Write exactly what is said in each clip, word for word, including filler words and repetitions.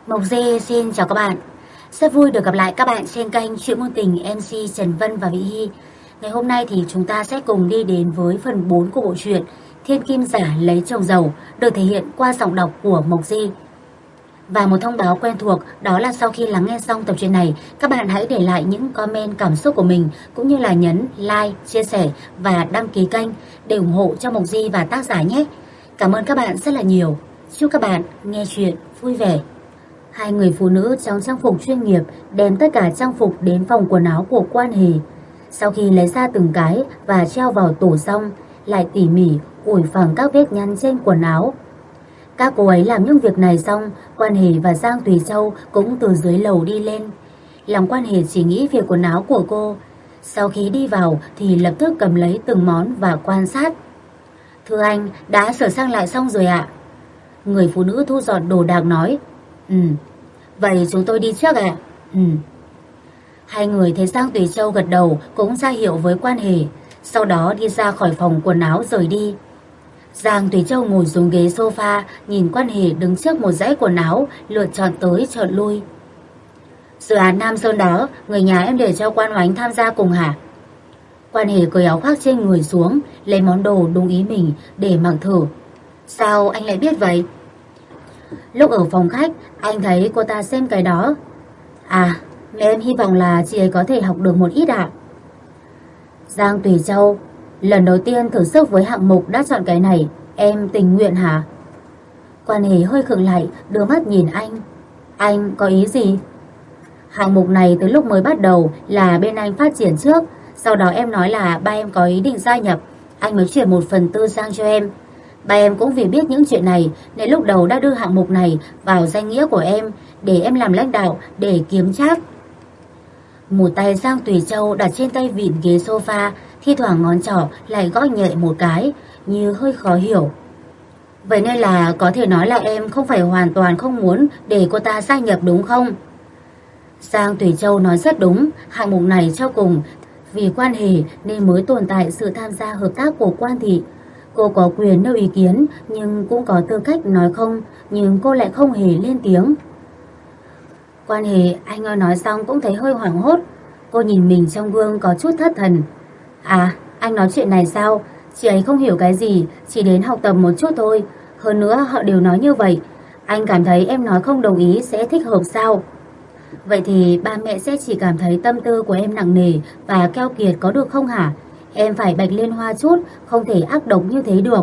Mộc Dê xin chào các bạn. Rất vui được gặp lại các bạn trên kênh Chuyện Ngôn Tình em xê Trần Vân và Vị Hy. Ngày hôm nay thì chúng ta sẽ cùng đi đến với phần bốn của bộ truyện Thiên Kim Giả Lấy Chồng Giàu, được thể hiện qua giọng đọc của Mộc Dê. Và một thông báo quen thuộc, đó là sau khi lắng nghe xong tập truyện này, các bạn hãy để lại những comment cảm xúc của mình, cũng như là nhấn like, chia sẻ và đăng ký kênh để ủng hộ cho Mộc Dê và tác giả nhé. Cảm ơn các bạn rất là nhiều. Chúc các bạn nghe chuyện vui vẻ. Hai người phụ nữ trong trang phục chuyên nghiệp đem tất cả trang phục đến phòng quần áo của Quan Hề. Sau khi lấy ra từng cái và treo vào tủ xong, lại tỉ mỉ ủi phẳng các vết nhăn trên quần áo. Các cô ấy làm những việc này xong, Quan Hề và Giang Tùy Châu cũng từ dưới lầu đi lên. Lòng Quan Hề chỉ nghĩ về quần áo của cô. Sau khi đi vào thì lập tức cầm lấy từng món và quan sát. Thưa anh, đã sửa sang lại xong rồi ạ. Người phụ nữ thu dọn đồ đạc nói. Ừ, vậy chúng tôi đi trước ạ. Ừ. Hai người thấy Giang Tùy Châu gật đầu cũng ra hiệu với Quan Hề, sau đó đi ra khỏi phòng quần áo rời đi. Giang Tùy Châu ngồi xuống ghế sofa, nhìn Quan Hề đứng trước một dãy quần áo, lựa chọn tới chọn lui. Dự án Nam Sơn đó, người nhà em để cho Quan Oánh tham gia cùng hả? Quan Hề cởi áo khoác trên người xuống, lấy món đồ đúng ý mình để mặc thử. Sao anh lại biết vậy? Lúc ở phòng khách, anh thấy cô ta xem cái đó. À, mẹ em hy vọng là chị ấy có thể học được một ít ạ. Giang Tùy Châu, lần đầu tiên thử sức với hạng mục đã chọn cái này, em tình nguyện hả? Quan Hề hơi khựng lại, đưa mắt nhìn anh. Anh có ý gì? Hạng mục này từ lúc mới bắt đầu là bên anh phát triển trước, sau đó em nói là ba em có ý định gia nhập, anh mới chuyển một phần tư sang cho em. Ba em cũng vì biết những chuyện này nên lúc đầu đã đưa hạng mục này vào danh nghĩa của em để em làm lãnh đạo để kiếm trác. Một tay Giang Tùy Châu đặt trên tay vịn ghế sofa, thi thoảng ngón trỏ lại gõ nhẹ một cái, như hơi khó hiểu. Vậy nên là có thể nói là em không phải hoàn toàn không muốn để cô ta gia nhập đúng không? Giang Tùy Châu nói rất đúng, hạng mục này cho cùng vì Quan Hề nên mới tồn tại sự tham gia hợp tác của Quan thị. Cô có quyền nêu ý kiến nhưng cũng có tư cách nói không, nhưng cô lại không hề lên tiếng. Quan Hề, anh ơi, nói xong cũng thấy hơi hoảng hốt. Cô nhìn mình trong gương có chút thất thần. À, anh nói chuyện này sao? Chị ấy không hiểu cái gì, chỉ đến học tập một chút thôi. Hơn nữa họ đều nói như vậy. Anh cảm thấy em nói không đồng ý sẽ thích hợp sao? Vậy thì ba mẹ sẽ chỉ cảm thấy tâm tư của em nặng nề và keo kiệt có được không hả? Em phải bạch liên hoa chút, không thể ác độc như thế được.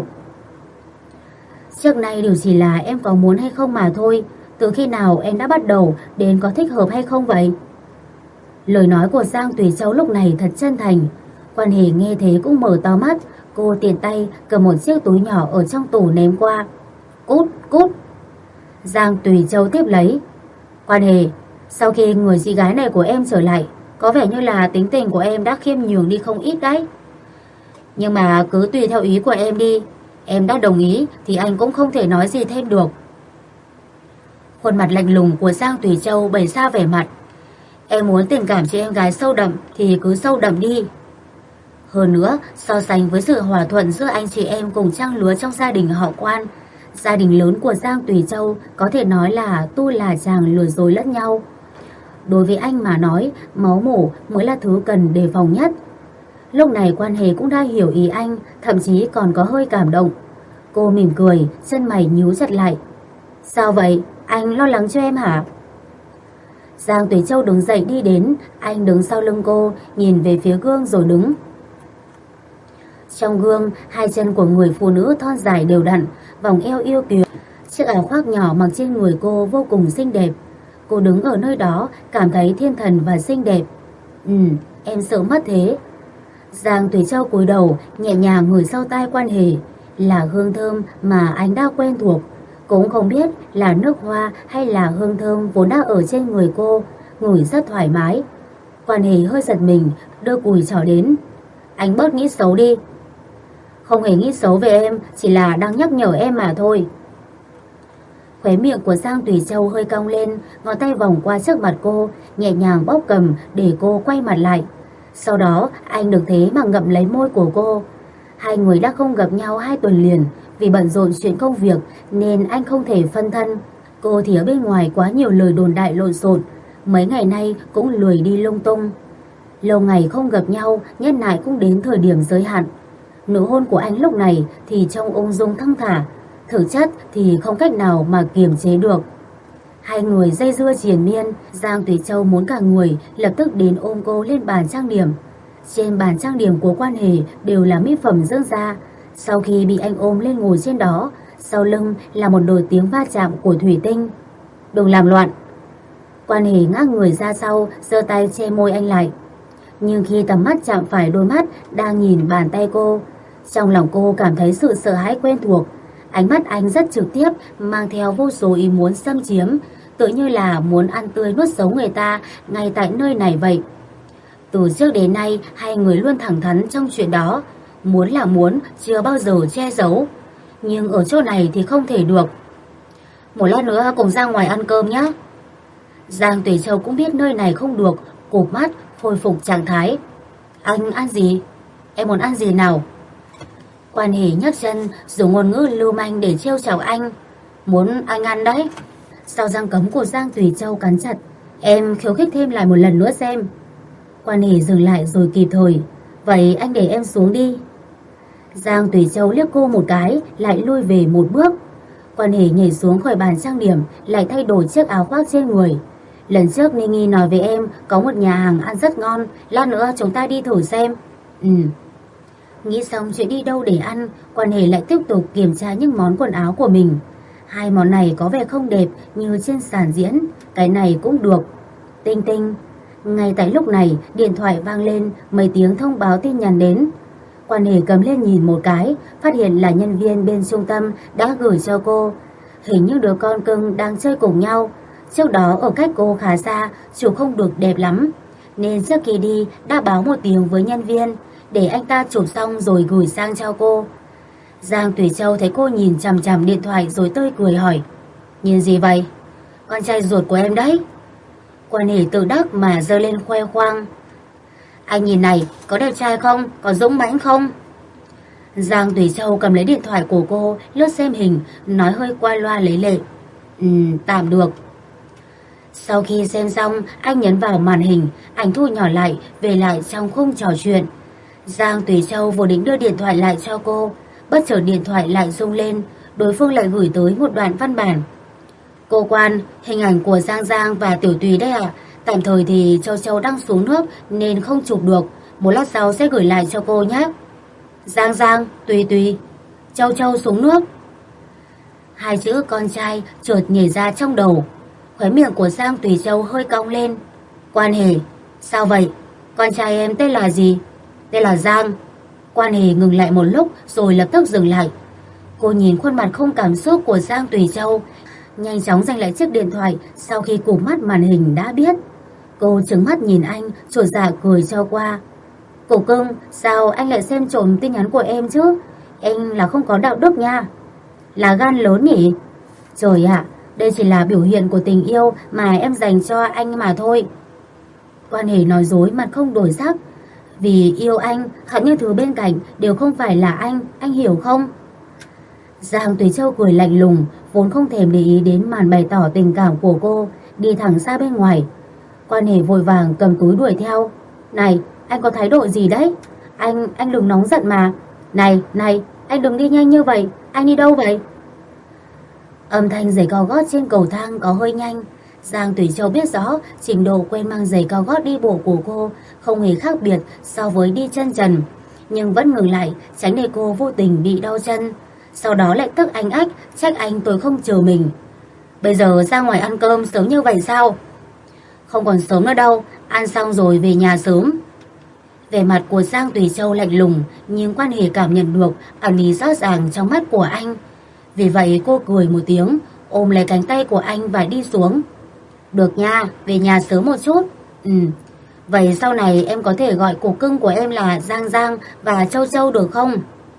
Trước nay đều chỉ là em có muốn hay không mà thôi. Từ khi nào em đã bắt đầu đến có thích hợp hay không vậy? Lời nói của Giang Tùy Châu lúc này thật chân thành. Quan Hề nghe thế cũng mở to mắt. Cô tiện tay cầm một chiếc túi nhỏ ở trong tủ ném qua. Cút, cút. Giang Tùy Châu tiếp lấy. Quan Hề, sau khi người chị gái này của em trở lại, có vẻ như là tính tình của em đã khiêm nhường đi không ít đấy. Nhưng mà cứ tùy theo ý của em đi. Em đã đồng ý thì anh cũng không thể nói gì thêm được. Khuôn mặt lạnh lùng của Giang Tùy Châu bày ra vẻ mặt. Em muốn tình cảm chị em gái sâu đậm thì cứ sâu đậm đi. Hơn nữa, so sánh với sự hòa thuận giữa anh chị em cùng trang lứa trong gia đình họ Quan, gia đình lớn của Giang Tùy Châu có thể nói là tu là chàng lừa dối lẫn nhau. Đối với anh mà nói, máu mủ mới là thứ cần đề phòng nhất. Lúc này Quan Hề cũng đã hiểu ý anh, thậm chí còn có hơi cảm động. Cô mỉm cười, chân mày nhíu chặt lại. Sao vậy? Anh lo lắng cho em hả? Giang Tùy Châu đứng dậy đi đến, anh đứng sau lưng cô, nhìn về phía gương rồi đứng. Trong gương, hai chân của người phụ nữ thon dài đều đặn, vòng eo yêu kiều. Chiếc áo khoác nhỏ mặc trên người cô vô cùng xinh đẹp. Cô đứng ở nơi đó, cảm thấy thiên thần và xinh đẹp. Ừ, em sợ mất thế. Giang Tùy Châu cúi đầu, nhẹ nhàng ngửi sau tai Quan Hề, là hương thơm mà anh đã quen thuộc. Cũng không biết là nước hoa hay là hương thơm vốn đã ở trên người cô, ngửi rất thoải mái. Quan Hề hơi giật mình, đưa cùi trỏ đến. Anh bớt nghĩ xấu đi. Không hề nghĩ xấu về em, chỉ là đang nhắc nhở em mà thôi. Khóe miệng của Giang Tùy Châu hơi cong lên, ngón tay vòng qua trước mặt cô, nhẹ nhàng bóp cầm để cô quay mặt lại. Sau đó anh được thế mà ngậm lấy môi của cô. Hai người đã không gặp nhau hai tuần liền. Vì bận rộn chuyện công việc nên anh không thể phân thân. Cô thì ở bên ngoài quá nhiều lời đồn đại lộn xộn, mấy ngày nay cũng lười đi lung tung. Lâu ngày không gặp nhau, nhất nại cũng đến thời điểm giới hạn. Nụ hôn của anh lúc này thì trông ung dung thong thả, thực chất thì không cách nào mà kiềm chế được. Hai người dây dưa triền miên, Giang Tùy Châu muốn cả người lập tức đến ôm cô lên bàn trang điểm. Trên bàn trang điểm của Quan Hề đều là mỹ phẩm dưỡng da. Sau khi bị anh ôm lên ngồi trên đó, sau lưng là một đồi tiếng va chạm của thủy tinh. Đừng làm loạn. Quan Hề ngã người ra sau, giơ tay che môi anh lại. Nhưng khi tầm mắt chạm phải đôi mắt đang nhìn bàn tay cô, trong lòng cô cảm thấy sự sợ hãi quen thuộc. Ánh mắt anh rất trực tiếp, mang theo vô số ý muốn xâm chiếm, tự như là muốn ăn tươi nuốt sống người ta ngay tại nơi này vậy. Từ trước đến nay, hai người luôn thẳng thắn trong chuyện đó. Muốn là muốn, chưa bao giờ che giấu. Nhưng ở chỗ này thì không thể được. Một lát nữa cùng ra ngoài ăn cơm nhé. Giang Tùy Châu cũng biết nơi này không được, cụp mắt, khôi phục trạng thái. Anh ăn gì? Em muốn ăn gì nào? Quan Hề nhấc chân, dùng ngôn ngữ lưu manh để trêu chọc anh. Muốn anh ăn đấy. Sau răng cấm của Giang Tùy Châu cắn chặt. Em khiêu khích thêm lại một lần nữa xem. Quan Hề dừng lại rồi kịp thời. Vậy anh để em xuống đi. Giang Tùy Châu liếc cô một cái, lại lui về một bước. Quan Hề nhảy xuống khỏi bàn trang điểm, lại thay đổi chiếc áo khoác trên người. Lần trước Nini nói với em có một nhà hàng ăn rất ngon, lát nữa chúng ta đi thử xem. Ừ. Nghĩ xong chuyện đi đâu để ăn, Quan Hề lại tiếp tục kiểm tra những món quần áo của mình. Hai món này có vẻ không đẹp như trên sàn diễn, cái này cũng được. Tinh tinh. Ngay tại lúc này, điện thoại vang lên, mấy tiếng thông báo tin nhắn đến. Quan Hề cầm lên nhìn một cái, phát hiện là nhân viên bên trung tâm đã gửi cho cô. Hình như đứa con cưng đang chơi cùng nhau. Trước đó ở cách cô khá xa, chụp không được đẹp lắm, nên trước khi đi đã báo một tiếng với nhân viên, để anh ta chụp xong rồi gửi sang cho cô. Giang Tùy Châu thấy cô nhìn chằm chằm điện thoại rồi tươi cười hỏi. Nhìn gì vậy? Con trai ruột của em đấy. Quan Hề tự đắc mà giơ lên khoe khoang. Anh nhìn này, có đẹp trai không? Có dũng mãnh không? Giang Tùy Châu cầm lấy điện thoại của cô, lướt xem hình, nói hơi qua loa lấy lệ. Ừ, tạm được. Sau khi xem xong, anh nhấn vào màn hình, ảnh thu nhỏ lại, về lại trong khung trò chuyện. Giang Tùy Châu vừa định đưa điện thoại lại cho cô, bất chợt điện thoại lại rung lên, đối phương lại gửi tới một đoạn văn bản. Cô Quan, hình ảnh của Giang Giang và Tiểu Tùy đấy ạ. Tạm thời thì Châu Châu đang xuống nước nên không chụp được, một lát sau sẽ gửi lại cho cô nhé. Giang Giang, Tùy Tùy, Châu Châu xuống nước. Hai chữ con trai chợt nhảy ra trong đầu. Khóe miệng của Giang Tùy Châu hơi cong lên. Quan Hề, sao vậy? Con trai em tên là gì? Tên là Giang. Quan Hề ngừng lại một lúc rồi lập tức dừng lại. Cô nhìn khuôn mặt không cảm xúc của Giang Tùy Châu, nhanh chóng giành lại chiếc điện thoại. Sau khi cụp mắt màn hình đã biết. Cô trừng mắt nhìn anh, chột dạ cười cho qua. Cổ cưng, sao anh lại xem trộm tin nhắn của em chứ? Em là không có đạo đức nha. Là gan lớn nhỉ? Trời ạ, đây chỉ là biểu hiện của tình yêu mà em dành cho anh mà thôi. Quan Hề nói dối mặt không đổi sắc. Vì yêu anh, hẳn những thứ bên cạnh đều không phải là anh, anh hiểu không? Giang Tùy Châu cười lạnh lùng, vốn không thèm để ý đến màn bày tỏ tình cảm của cô, đi thẳng ra bên ngoài. Quan Hề vội vàng cầm túi đuổi theo. Này, anh có thái độ gì đấy? Anh, anh đừng nóng giận mà. Này, này, anh đừng đi nhanh như vậy, anh đi đâu vậy? Âm thanh giày cao gót trên cầu thang có hơi nhanh. Giang Tùy Châu biết rõ trình độ quen mang giày cao gót đi bộ của cô không hề khác biệt so với đi chân trần, nhưng vẫn ngừng lại tránh để cô vô tình bị đau chân. Sau đó lại tức anh ách, trách anh tôi không chờ mình. Bây giờ ra ngoài ăn cơm sớm như vậy sao? Không còn sớm nữa đâu, ăn xong rồi về nhà sớm. Vẻ mặt của Giang Tùy Châu lạnh lùng, nhưng Quan Hề cảm nhận được ẩn ý rõ ràng trong mắt của anh. Vì vậy cô cười một tiếng, ôm lấy cánh tay của anh và đi xuống. Được nha, về nhà sớm một chút. Ừ, vậy sau này em có thể gọi cụ cưng của em là Giang Giang và Châu Châu được không?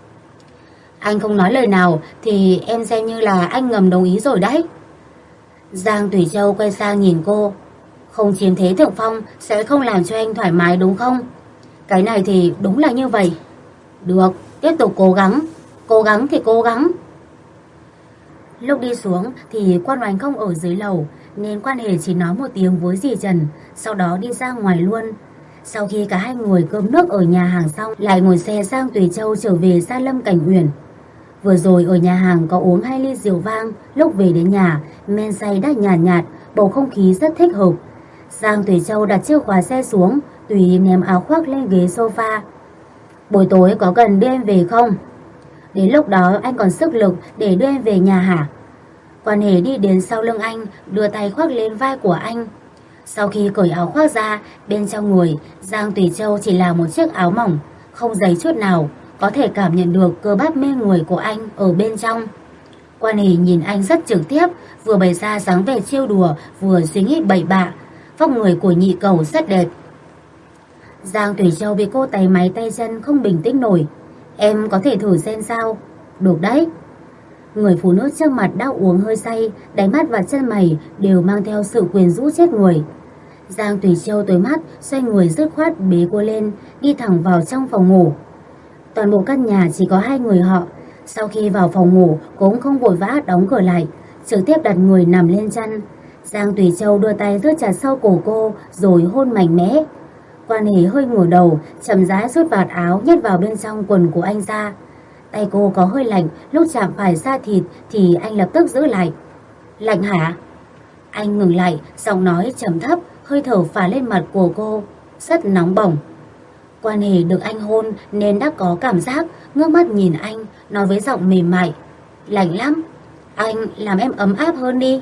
Anh không nói lời nào thì em xem như là anh ngầm đồng ý rồi đấy. Giang Tùy Châu quay sang nhìn cô. Không chiếm thế thượng phong sẽ không làm cho anh thoải mái đúng không? Cái này thì đúng là như vậy. Được, tiếp tục cố gắng. Cố gắng thì cố gắng. Lúc đi xuống thì Quan Oánh không ở dưới lầu, nên Quan Hề chỉ nói một tiếng với dì Trần, sau đó đi ra ngoài luôn. Sau khi cả hai người cơm nước ở nhà hàng xong, lại ngồi xe sang Tùy Châu trở về Gia Lâm Cảnh Uyển. Vừa rồi ở nhà hàng có uống hai ly rượu vang, lúc về đến nhà, men say đã nhạt nhạt, nhạt, bầu không khí rất thích hợp. Giang Tùy Châu đặt chìa khóa xe xuống, Tùy ném áo khoác lên ghế sofa. Buổi tối có cần đưa em về không? Đến lúc đó anh còn sức lực để đưa em về nhà hả? Quan Hề đi đến sau lưng anh, đưa tay khoác lên vai của anh. Sau khi cởi áo khoác ra, bên trong người Giang Tùy Châu chỉ là một chiếc áo mỏng, không dày chút nào, có thể cảm nhận được cơ bắp mê người của anh ở bên trong. Quan Hề nhìn anh rất trực tiếp, vừa bày ra dáng vẻ trêu đùa, vừa suy nghĩ bậy bạ. Vóc người của nhị cầu rất đẹp. Giang Tùy Châu bị cô tay máy tay chân không bình tĩnh nổi. Em có thể thử xem sao? Được đấy. Người phụ nữ trước mặt đã uống hơi say, đáy mắt và chân mày đều mang theo sự quyến rũ chết người. Giang Tùy Châu tối mắt, xoay người dứt khoát bế cô lên, đi thẳng vào trong phòng ngủ. Toàn bộ căn nhà chỉ có hai người họ. Sau khi vào phòng ngủ cũng không vội vã đóng cửa lại, trực tiếp đặt người nằm lên chăn. Giang Tùy Châu đưa tay rút chặt sau cổ cô rồi hôn mạnh mẽ. Quan Hề hơi ngửa đầu, chậm rãi rút vạt áo nhét vào bên trong quần của anh ra. Tay cô có hơi lạnh, lúc chạm phải da thịt thì anh lập tức giữ lại. Lạnh hả? Anh ngừng lại, giọng nói trầm thấp, hơi thở phả lên mặt của cô, rất nóng bỏng. Quan Hề được anh hôn nên đã có cảm giác, ngước mắt nhìn anh, nói với giọng mềm mại. Lạnh lắm, anh làm em ấm áp hơn đi.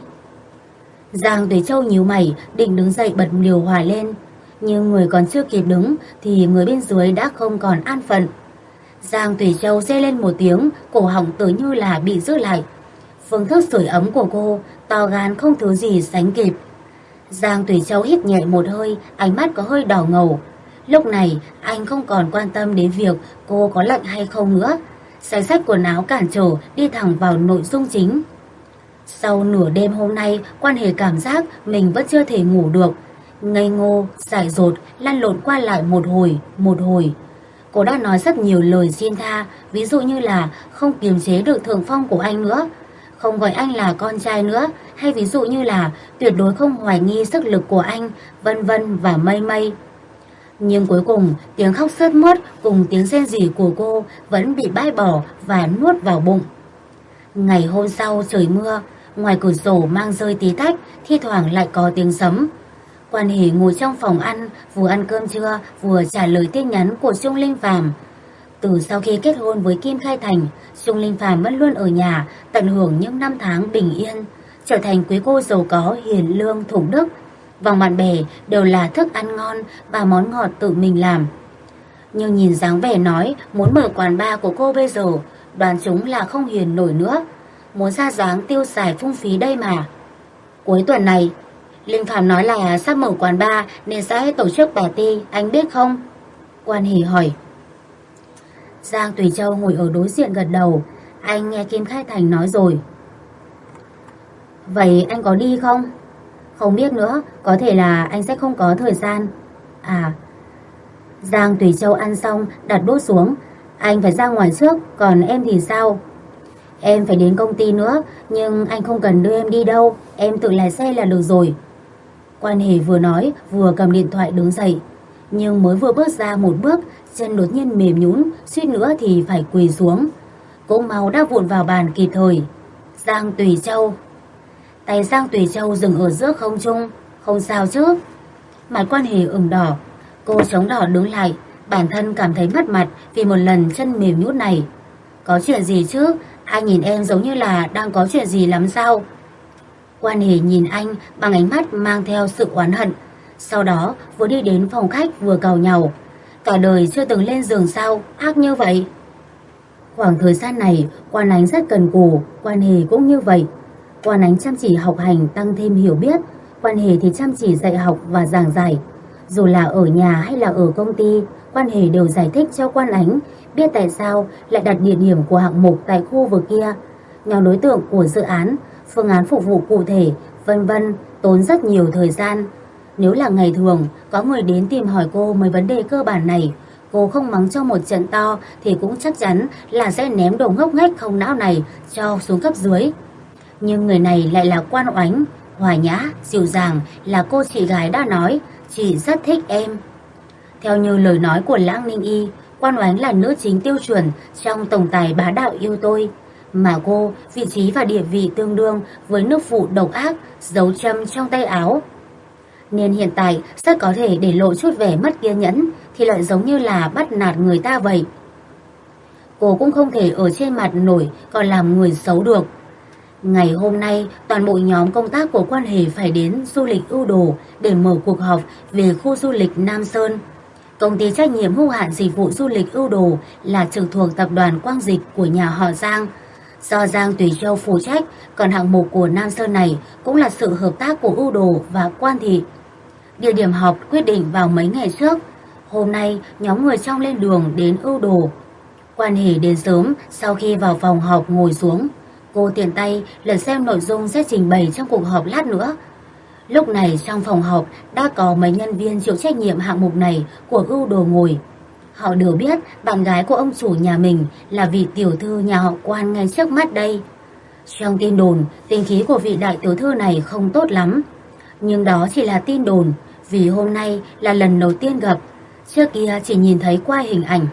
Giang Tùy Châu nhíu mày, định đứng dậy bật điều hòa lên. Nhưng người còn chưa kịp đứng thì người bên dưới đã không còn an phận. Giang Tùy Châu rên lên một tiếng, cổ họng tự như là bị giữ lại. Phương thức sưởi ấm của cô, to gan không thứ gì sánh kịp. Giang Tùy Châu hít nhẹ một hơi, ánh mắt có hơi đỏ ngầu. Lúc này anh không còn quan tâm đến việc cô có lạnh hay không nữa. Xé xách quần áo cản trở, đi thẳng vào nội dung chính. Sau nửa đêm hôm nay, Quan Hề cảm giác mình vẫn chưa thể ngủ được. Ngây ngô, dại dột, lăn lộn qua lại một hồi, một hồi. Cô đã nói rất nhiều lời xin tha, ví dụ như là không kiềm chế được thượng phong của anh nữa, không gọi anh là con trai nữa, hay ví dụ như là tuyệt đối không hoài nghi sức lực của anh, vân vân và mây mây. Nhưng cuối cùng, tiếng khóc sướt mướt cùng tiếng rên rỉ của cô vẫn bị bãi bỏ và nuốt vào bụng. Ngày hôm sau trời mưa, ngoài cửa sổ mang rơi tí tách, thi thoảng lại có tiếng sấm. Quan Hề ngồi trong phòng ăn, vừa ăn cơm trưa, vừa trả lời tin nhắn của Trung Linh Phàm. Từ sau khi kết hôn với Kim Khai Thành, Trung Linh Phàm vẫn luôn ở nhà, tận hưởng những năm tháng bình yên, trở thành quý cô giàu có, hiền lương, thục đức. Vòng bạn bè đều là thức ăn ngon và món ngọt tự mình làm. Nhưng nhìn dáng vẻ nói muốn mở quán bar của cô bây giờ, đoán chúng là không hiền nổi nữa, muốn ra dáng tiêu xài phung phí đây mà. Cuối tuần này, Linh Phàm nói là sắp mở quán bar nên sẽ tổ chức party, anh biết không? Quan Hề hỏi. Giang Tùy Châu ngồi ở đối diện gật đầu. Anh nghe Kim Khai Thành nói rồi. Vậy anh có đi không? Không biết nữa, có thể là anh sẽ không có thời gian. À. Giang Tùy Châu ăn xong, đặt đũa xuống. Anh phải ra ngoài trước, còn em thì sao? Em phải đến công ty nữa, nhưng anh không cần đưa em đi đâu, em tự lái xe là được rồi. Quan Hề vừa nói, vừa cầm điện thoại đứng dậy. Nhưng mới vừa bước ra một bước, chân đột nhiên mềm nhũn, suýt nữa thì phải quỳ xuống. Cũng máu đã vụn vào bàn kịp thời. Giang Tùy Châu. Tay Giang Tùy Châu dừng ở giữa không trung. Không sao chứ? Mặt Quan Hề ửng đỏ. Cô chống đỏ đứng lại, bản thân cảm thấy mất mặt vì một lần chân mềm nhũn này. Có chuyện gì chứ? Anh nhìn em giống như là đang có chuyện gì lắm sao? Quan Hề nhìn anh bằng ánh mắt mang theo sự oán hận. Sau đó vừa đi đến phòng khách vừa càu nhàu. Cả đời chưa từng lên giường sao, ác như vậy. Khoảng thời gian này, Quan Ánh rất cần cù, Quan Hề cũng như vậy. Quan Ánh chăm chỉ học hành tăng thêm hiểu biết, Quan Hề thì chăm chỉ dạy học và giảng giải. Dù là ở nhà hay là ở công ty, Quan Hề đều giải thích cho Quan Ánh biết tại sao lại đặt địa điểm của hạng mục tại khu vực kia, nhóm đối tượng của dự án, phương án phục vụ cụ thể, vân vân, tốn rất nhiều thời gian. Nếu là ngày thường, có người đến tìm hỏi cô mấy vấn đề cơ bản này, cô không mắng cho một trận to thì cũng chắc chắn là sẽ ném đồ ngốc nghếch không não này cho xuống cấp dưới. Nhưng người này lại là Quan Oánh, hòa nhã, dịu dàng, là cô chị gái đã nói, chị rất thích em. Theo như lời nói của Lãng Ninh Y, Quan Oánh là nữ chính tiêu chuẩn trong tổng tài bá đạo Yêu Tôi, mà cô vị trí và địa vị tương đương với nước phụ độc ác giấu châm trong tay áo. Nên hiện tại rất có thể để lộ chút vẻ mất kiên nhẫn thì lại giống như là bắt nạt người ta vậy. Cô cũng không thể ở trên mặt nổi còn làm người xấu được. Ngày hôm nay, toàn bộ nhóm công tác của Quan Hề phải đến du lịch Ưu Đồ để mở cuộc họp về khu du lịch Nam Sơn. Công ty trách nhiệm hữu hạn dịch vụ du lịch Ưu Đồ là trực thuộc tập đoàn Quang Dịch của nhà họ Giang. Do Giang Tùy Châu phụ trách, còn hạng mục của Nam Sơn này cũng là sự hợp tác của Ưu Đồ và Quan Thị. Địa điểm họp quyết định vào mấy ngày trước. Hôm nay, nhóm người trong lên đường đến Ưu Đồ. Quan Hề đến sớm, sau khi vào phòng họp ngồi xuống. Cô tiện tay lật xem nội dung sẽ trình bày trong cuộc họp lát nữa. Lúc này trong phòng họp đã có mấy nhân viên chịu trách nhiệm hạng mục này của Ưu Đồ ngồi. Họ đều biết bạn gái của ông chủ nhà mình là vị tiểu thư nhà họ Quan ngay trước mắt đây. Trong tin đồn, tính khí của vị đại tiểu thư này không tốt lắm. Nhưng đó chỉ là tin đồn, vì hôm nay là lần đầu tiên gặp. Trước kia chỉ nhìn thấy qua hình ảnh.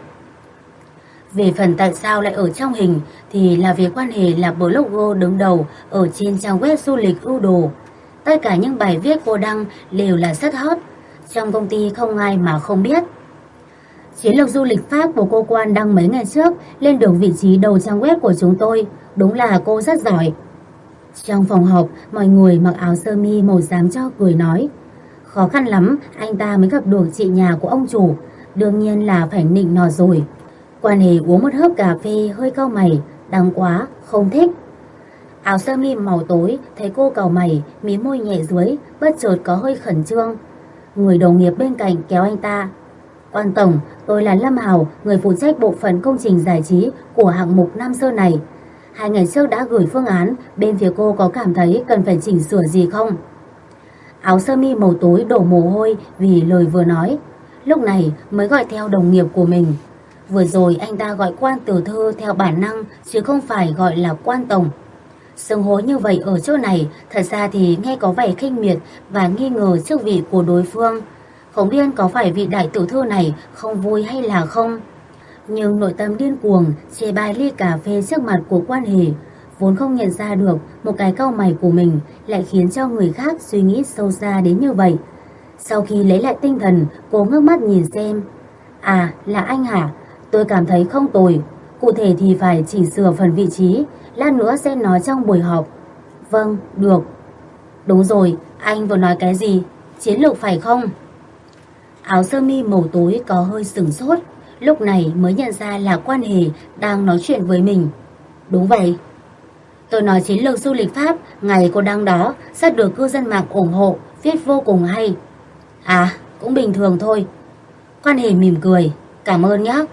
Về phần tại sao lại ở trong hình thì là vì Quan Hề là blogger đứng đầu ở trên trang web du lịch Ưu Đồ. Tất cả những bài viết cô đăng đều là rất hot. Trong công ty không ai mà không biết. Chiến lược du lịch Pháp của cô Quan đăng mấy ngày trước lên được vị trí đầu trang web của chúng tôi. Đúng là cô rất giỏi. Trong phòng họp, mọi người mặc áo sơ mi màu xám cho cười nói. Khó khăn lắm anh ta mới gặp được chị nhà của ông chủ. Đương nhiên là phải nịnh nọt rồi. Quan Hề uống một hớp cà phê hơi cau mày. Đắng quá, không thích. Áo sơ mi màu tối thấy cô cau mày, mí môi nhẹ dưới, bất chợt có hơi khẩn trương. Người đồng nghiệp bên cạnh kéo anh ta. Quan tổng, tôi là Lâm Hào, người phụ trách bộ phận công trình giải trí của hạng mục Nam Sơn này. Hai ngày trước đã gửi phương án, bên phía cô có cảm thấy cần phải chỉnh sửa gì không? Áo sơ mi màu tối đổ mồ hôi vì lời vừa nói. Lúc này mới gọi theo đồng nghiệp của mình. Vừa rồi anh ta gọi Quan tiểu thư theo bản năng chứ không phải gọi là Quan tổng. Xưng hối như vậy ở chỗ này thật ra thì nghe có vẻ khinh miệt và nghi ngờ chức vị của đối phương. Không biết có phải vị đại tiểu thư này không vui hay là không. Nhưng nội tâm điên cuồng chê bai ly cà phê trước mặt của Quan Hề, vốn không nhận ra được một cái cau mày của mình lại khiến cho người khác suy nghĩ sâu xa đến như vậy. Sau khi lấy lại tinh thần, cô ngước mắt nhìn xem. À, là anh hả? Tôi cảm thấy không tồi. Cụ thể thì phải chỉnh sửa phần vị trí, lát nữa sẽ nói trong buổi họp. Vâng, được. Đúng rồi, anh vừa nói cái gì? Chiến lược phải không? Áo sơ mi màu tối có hơi sửng sốt, lúc này mới nhận ra là Quan Hề đang nói chuyện với mình. Đúng vậy. Tôi nói chiến lược du lịch Pháp ngày cô đăng đó rất được cư dân mạng ủng hộ, viết vô cùng hay. À, cũng bình thường thôi. Quan Hề mỉm cười, cảm ơn nhé.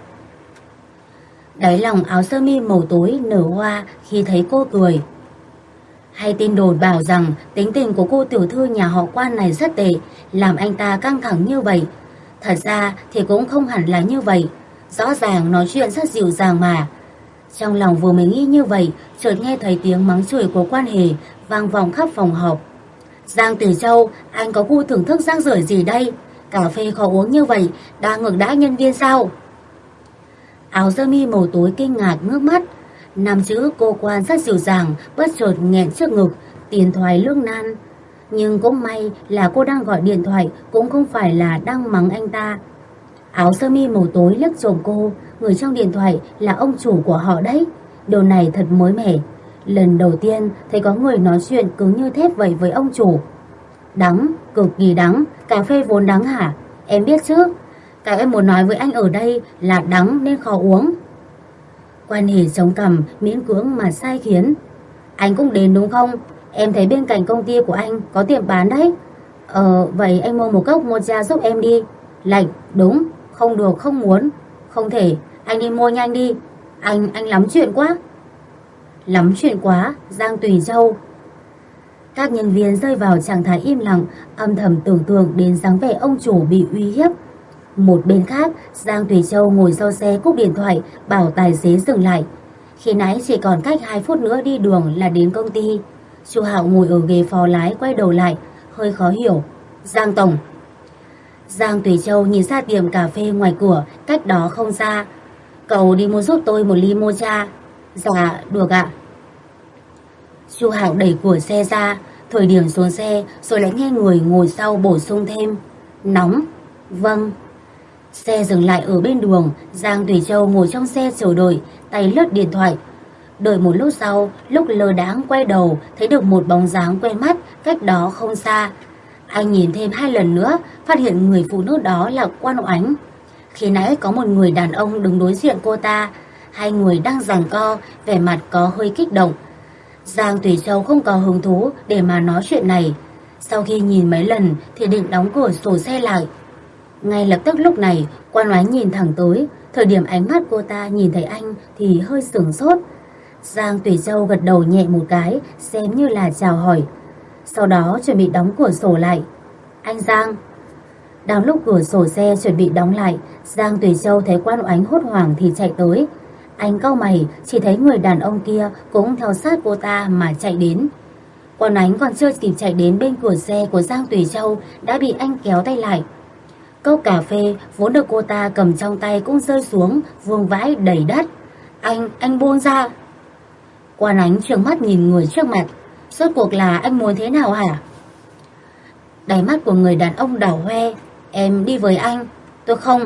Đáy lòng áo sơ mi màu tối nở hoa khi thấy cô cười. Hay tin đồn bảo rằng tính tình của cô tiểu thư nhà họ Quan này rất tệ, làm anh ta căng thẳng như vậy. Thật ra thì cũng không hẳn là như vậy. Rõ ràng nói chuyện rất dịu dàng mà. Trong lòng vừa mới nghĩ như vậy, chợt nghe thấy tiếng mắng chửi của Quan Hề vang vọng khắp phòng họp. Giang Tử Châu, anh có gu thưởng thức rác rưởi gì đây? Cà phê khó uống như vậy, đang ngược đãi nhân viên sao? Áo sơ mi màu tối kinh ngạc ngước mắt. Năm chữ cô Quan rất dịu dàng, bất chợt nghẹn trước ngực, tiền thoái lưỡng nan. Nhưng cũng may là cô đang gọi điện thoại, cũng không phải là đang mắng anh ta. Áo sơ mi màu tối liếc trộm cô, người trong điện thoại là ông chủ của họ đấy. Điều này thật mới mẻ. Lần đầu tiên thấy có người nói chuyện cứng như thép vậy với ông chủ. Đắng, cực kỳ đắng, cà phê vốn đắng hả? Em biết chứ. Cái em muốn nói với anh ở đây là đắng nên khó uống. Quan Hề chống cằm miễn cưỡng mà sai khiến. Anh cũng đến đúng không? Em thấy bên cạnh công ty của anh có tiệm bán đấy. Ờ, vậy anh mua một cốc mocha giúp em đi. Lạnh, đúng, không được, không muốn. Không thể, anh đi mua nhanh đi. Anh, anh lắm chuyện quá. Lắm chuyện quá, Giang Tùy Châu. Các nhân viên rơi vào trạng thái im lặng, âm thầm tưởng tượng đến dáng vẻ ông chủ bị uy hiếp. Một bên khác, Giang Tùy Châu ngồi sau xe cúp điện thoại, bảo tài xế dừng lại. Khi nãy chỉ còn cách hai phút nữa đi đường là đến công ty. Chu Hạo ngồi ở ghế phó lái quay đầu lại, hơi khó hiểu. Giang tổng. Giang Tùy Châu nhìn ra tiệm cà phê ngoài cửa, cách đó không xa. Cậu đi mua giúp tôi một ly mocha. Dạ, được ạ. Chu Hạo đẩy cửa xe ra, thời điểm xuống xe rồi lại nghe người ngồi sau bổ sung thêm. Nóng. Vâng. Xe dừng lại ở bên đường, Giang Tùy Châu ngồi trong xe chờ đợi, tay lướt điện thoại. Đợi một lúc sau, lúc lơ đãng quay đầu, thấy được một bóng dáng quen mắt, cách đó không xa. Anh nhìn thêm hai lần nữa, phát hiện người phụ nữ đó là Quan Oánh. Khi nãy có một người đàn ông đứng đối diện cô ta, hai người đang giằng co, vẻ mặt có hơi kích động. Giang Tùy Châu không có hứng thú để mà nói chuyện này. Sau khi nhìn mấy lần thì định đóng cửa sổ xe lại. Ngay lập tức lúc này, Quan Oánh nhìn thẳng tới, thời điểm ánh mắt cô ta nhìn thấy anh thì hơi sửng sốt. Giang Tùy Châu gật đầu nhẹ một cái, xem như là chào hỏi. Sau đó chuẩn bị đóng cửa sổ lại. Anh Giang. Đang lúc cửa sổ xe chuẩn bị đóng lại, Giang Tùy Châu thấy Quan Oánh hốt hoảng thì chạy tới. Anh cau mày, chỉ thấy người đàn ông kia cũng theo sát cô ta mà chạy đến. Quan Oánh còn chưa kịp chạy đến bên cửa xe của Giang Tùy Châu đã bị anh kéo tay lại. Cốc cà phê vốn được cô ta cầm trong tay cũng rơi xuống, vương vãi đầy đất. Anh, anh buông ra. Quan Oánh trừng mắt nhìn người trước mặt. Rốt cuộc là anh muốn thế nào hả? Đáy mắt của người đàn ông đỏ hoe. Em đi với anh. Tôi không.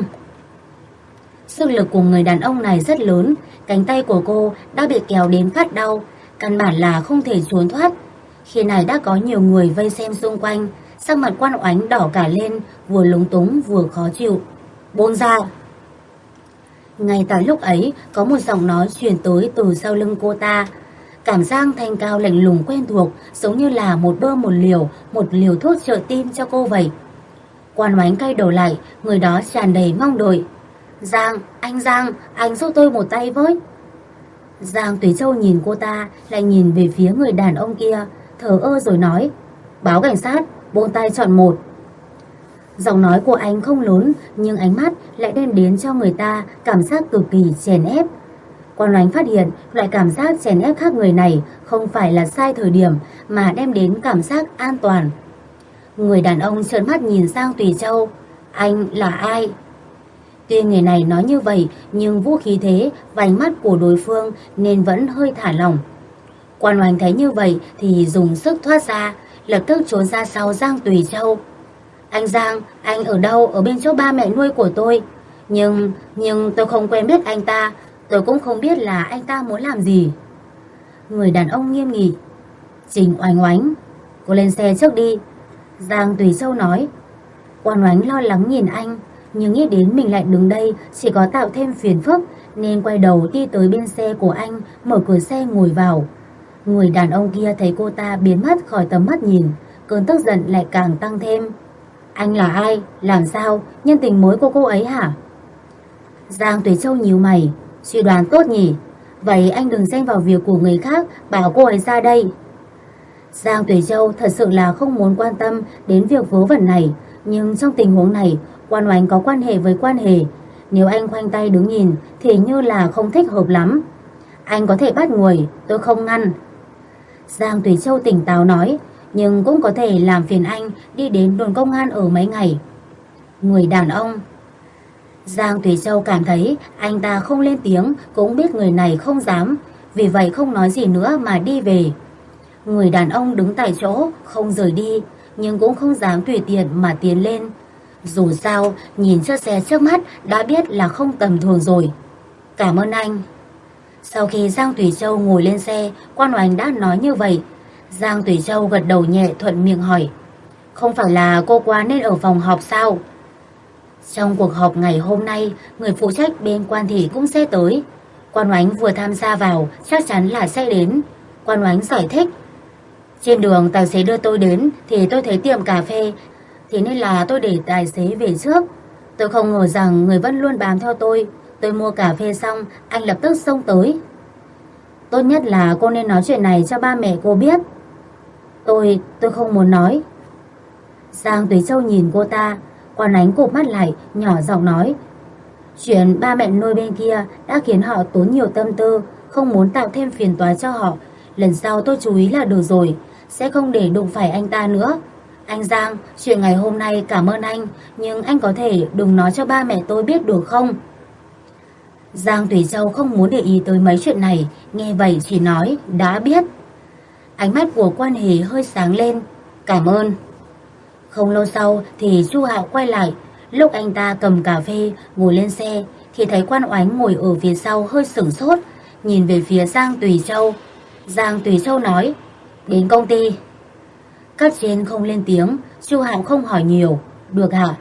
Sức lực của người đàn ông này rất lớn, cánh tay của cô đã bị kéo đến phát đau, căn bản là không thể trốn thoát. Khi này đã có nhiều người vây xem xung quanh, sắc mặt Quan Oánh đỏ cả lên, vừa lúng túng vừa khó chịu. Buông ra. Ngay tại lúc ấy, có một giọng nói truyền tới từ sau lưng cô ta. Cảm giác thanh cao lạnh lùng quen thuộc, giống như là một bơ một liều, một liều thuốc trợ tim cho cô vậy. Quan Oánh quay đầu lại, người đó tràn đầy mong đợi. Giang, anh Giang, anh giúp tôi một tay với. Giang Tùy Châu nhìn cô ta, lại nhìn về phía người đàn ông kia, thờ ơ rồi nói. Báo cảnh sát, buông tay chọn một. Giọng nói của anh không lớn, nhưng ánh mắt lại đem đến cho người ta cảm giác cực kỳ chèn ép. Quan Oánh phát hiện loại cảm giác chèn ép khác người này không phải là sai thời điểm, mà đem đến cảm giác an toàn. Người đàn ông trợn mắt nhìn Giang Tùy Châu. Anh là ai? Tuy người này nói như vậy, nhưng vũ khí thế và ánh mắt của đối phương nên vẫn hơi thả lỏng. Quan Oánh thấy như vậy thì dùng sức thoát ra, lập tức trốn ra sau Giang Tùy Châu. Anh Giang, anh ở đâu? Ở bên chỗ ba mẹ nuôi của tôi. Nhưng, nhưng tôi không quen biết anh ta. Tôi cũng không biết là anh ta muốn làm gì. Người đàn ông nghiêm nghị. Trình Oánh Oánh, cô lên xe trước đi. Giang Tùy Châu nói. Quan Oánh lo lắng nhìn anh, nhưng nghĩ đến mình lại đứng đây chỉ có tạo thêm phiền phức, nên quay đầu đi tới bên xe của anh, mở cửa xe ngồi vào. Người đàn ông kia thấy cô ta biến mất khỏi tầm mắt nhìn, cơn tức giận lại càng tăng thêm. Anh là ai? Làm sao? Nhân tình mới của cô ấy hả? Giang Tùy Châu nhíu mày. Suy đoán tốt nhỉ? Vậy anh đừng xen vào việc của người khác, bảo cô ấy ra đây. Giang Tùy Châu thật sự là không muốn quan tâm đến việc vớ vẩn này, nhưng trong tình huống này, Quan Oánh có quan hệ với quan hệ. Nếu anh khoanh tay đứng nhìn thì như là không thích hợp lắm. Anh có thể bắt người, tôi không ngăn. Giang Tùy Châu tỉnh táo nói, nhưng cũng có thể làm phiền anh đi đến đồn công an ở mấy ngày. Người đàn ông. Giang Tùy Châu cảm thấy anh ta không lên tiếng cũng biết người này không dám, vì vậy không nói gì nữa mà đi về. Người đàn ông đứng tại chỗ không rời đi, nhưng cũng không dám tùy tiện mà tiến lên. Dù sao, nhìn chiếc xe trước mắt đã biết là không tầm thường rồi. Cảm ơn anh. Sau khi Giang Tùy Châu ngồi lên xe, Quan Oánh đã nói như vậy. Giang Tùy Châu gật đầu nhẹ thuận miệng hỏi. Không phải là cô quá nên ở phòng họp sao? Trong cuộc họp ngày hôm nay, người phụ trách bên Quan thị cũng sẽ tới. Quan Oánh vừa tham gia vào, chắc chắn là sẽ đến. Quan Oánh giải thích. Trên đường tài xế đưa tôi đến thì tôi thấy tiệm cà phê, thế nên là tôi để tài xế về trước. Tôi không ngờ rằng người vẫn luôn bám theo tôi. Tôi mua cà phê xong, anh lập tức xông tới. Tốt nhất là cô nên nói chuyện này cho ba mẹ cô biết. Tôi, tôi không muốn nói. Giang Tùy Châu nhìn cô ta, Quan Oánh cụp mắt lại, nhỏ giọng nói. Chuyện ba mẹ nuôi bên kia đã khiến họ tốn nhiều tâm tư, không muốn tạo thêm phiền toái cho họ, Lần sau tôi chú ý là được rồi, sẽ không để đụng phải anh ta nữa. Anh Giang, chuyện ngày hôm nay cảm ơn anh, nhưng anh có thể đừng nói cho ba mẹ tôi biết được không? Giang Tùy Châu không muốn để ý tới mấy chuyện này, nghe vậy chỉ nói, đã biết. Ánh mắt của Quan Hề hơi sáng lên, cảm ơn. Không lâu sau thì Chu Hạo quay lại, lúc anh ta cầm cà phê, ngồi lên xe, thì thấy Quan Oánh ngồi ở phía sau hơi sửng sốt, nhìn về phía Giang Tùy Châu. Giang Tùy Châu nói, đến công ty. Cấp trên không lên tiếng, Chu Hạo không hỏi nhiều, được hả?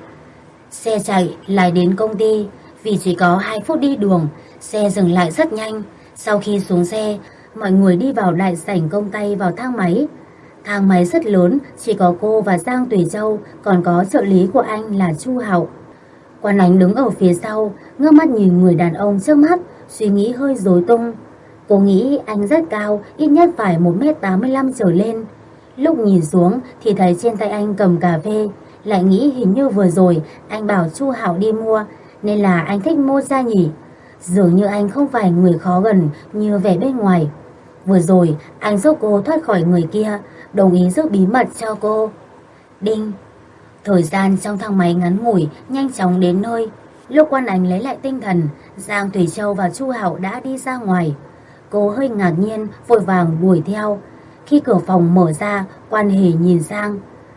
Xe chạy lại đến công ty, vì chỉ có hai phút đi đường, xe dừng lại rất nhanh. Sau khi xuống xe, mọi người đi vào đại sảnh công tay vào thang máy. Thang máy rất lớn, chỉ có cô và Giang Tùy Châu, còn có trợ lý của anh là Chu Hạo. Quan Ánh đứng ở phía sau, ngước mắt nhìn người đàn ông trước mắt, suy nghĩ hơi rối tung. Cô nghĩ anh rất cao, ít nhất phải một mét tám mươi lăm trở lên. Lúc nhìn xuống thì thấy trên tay anh cầm cà phê, lại nghĩ hình như vừa rồi anh bảo Chu Hạo đi mua, nên là anh thích mua ra nhỉ. Dường như anh không phải người khó gần như vẻ bên ngoài. Vừa rồi anh giúp cô thoát khỏi người kia, đồng ý giữ bí mật cho cô. Đinh. Thời gian trong thang máy ngắn ngủi, nhanh chóng đến nơi. Lúc Quan Ánh lấy lại tinh thần, Giang Thủy Châu và Chu Hạo đã đi ra ngoài. Cô hơi ngạc nhiên, vội vàng đuổi theo. Khi cửa phòng mở ra, Quan Hề nhìn sang.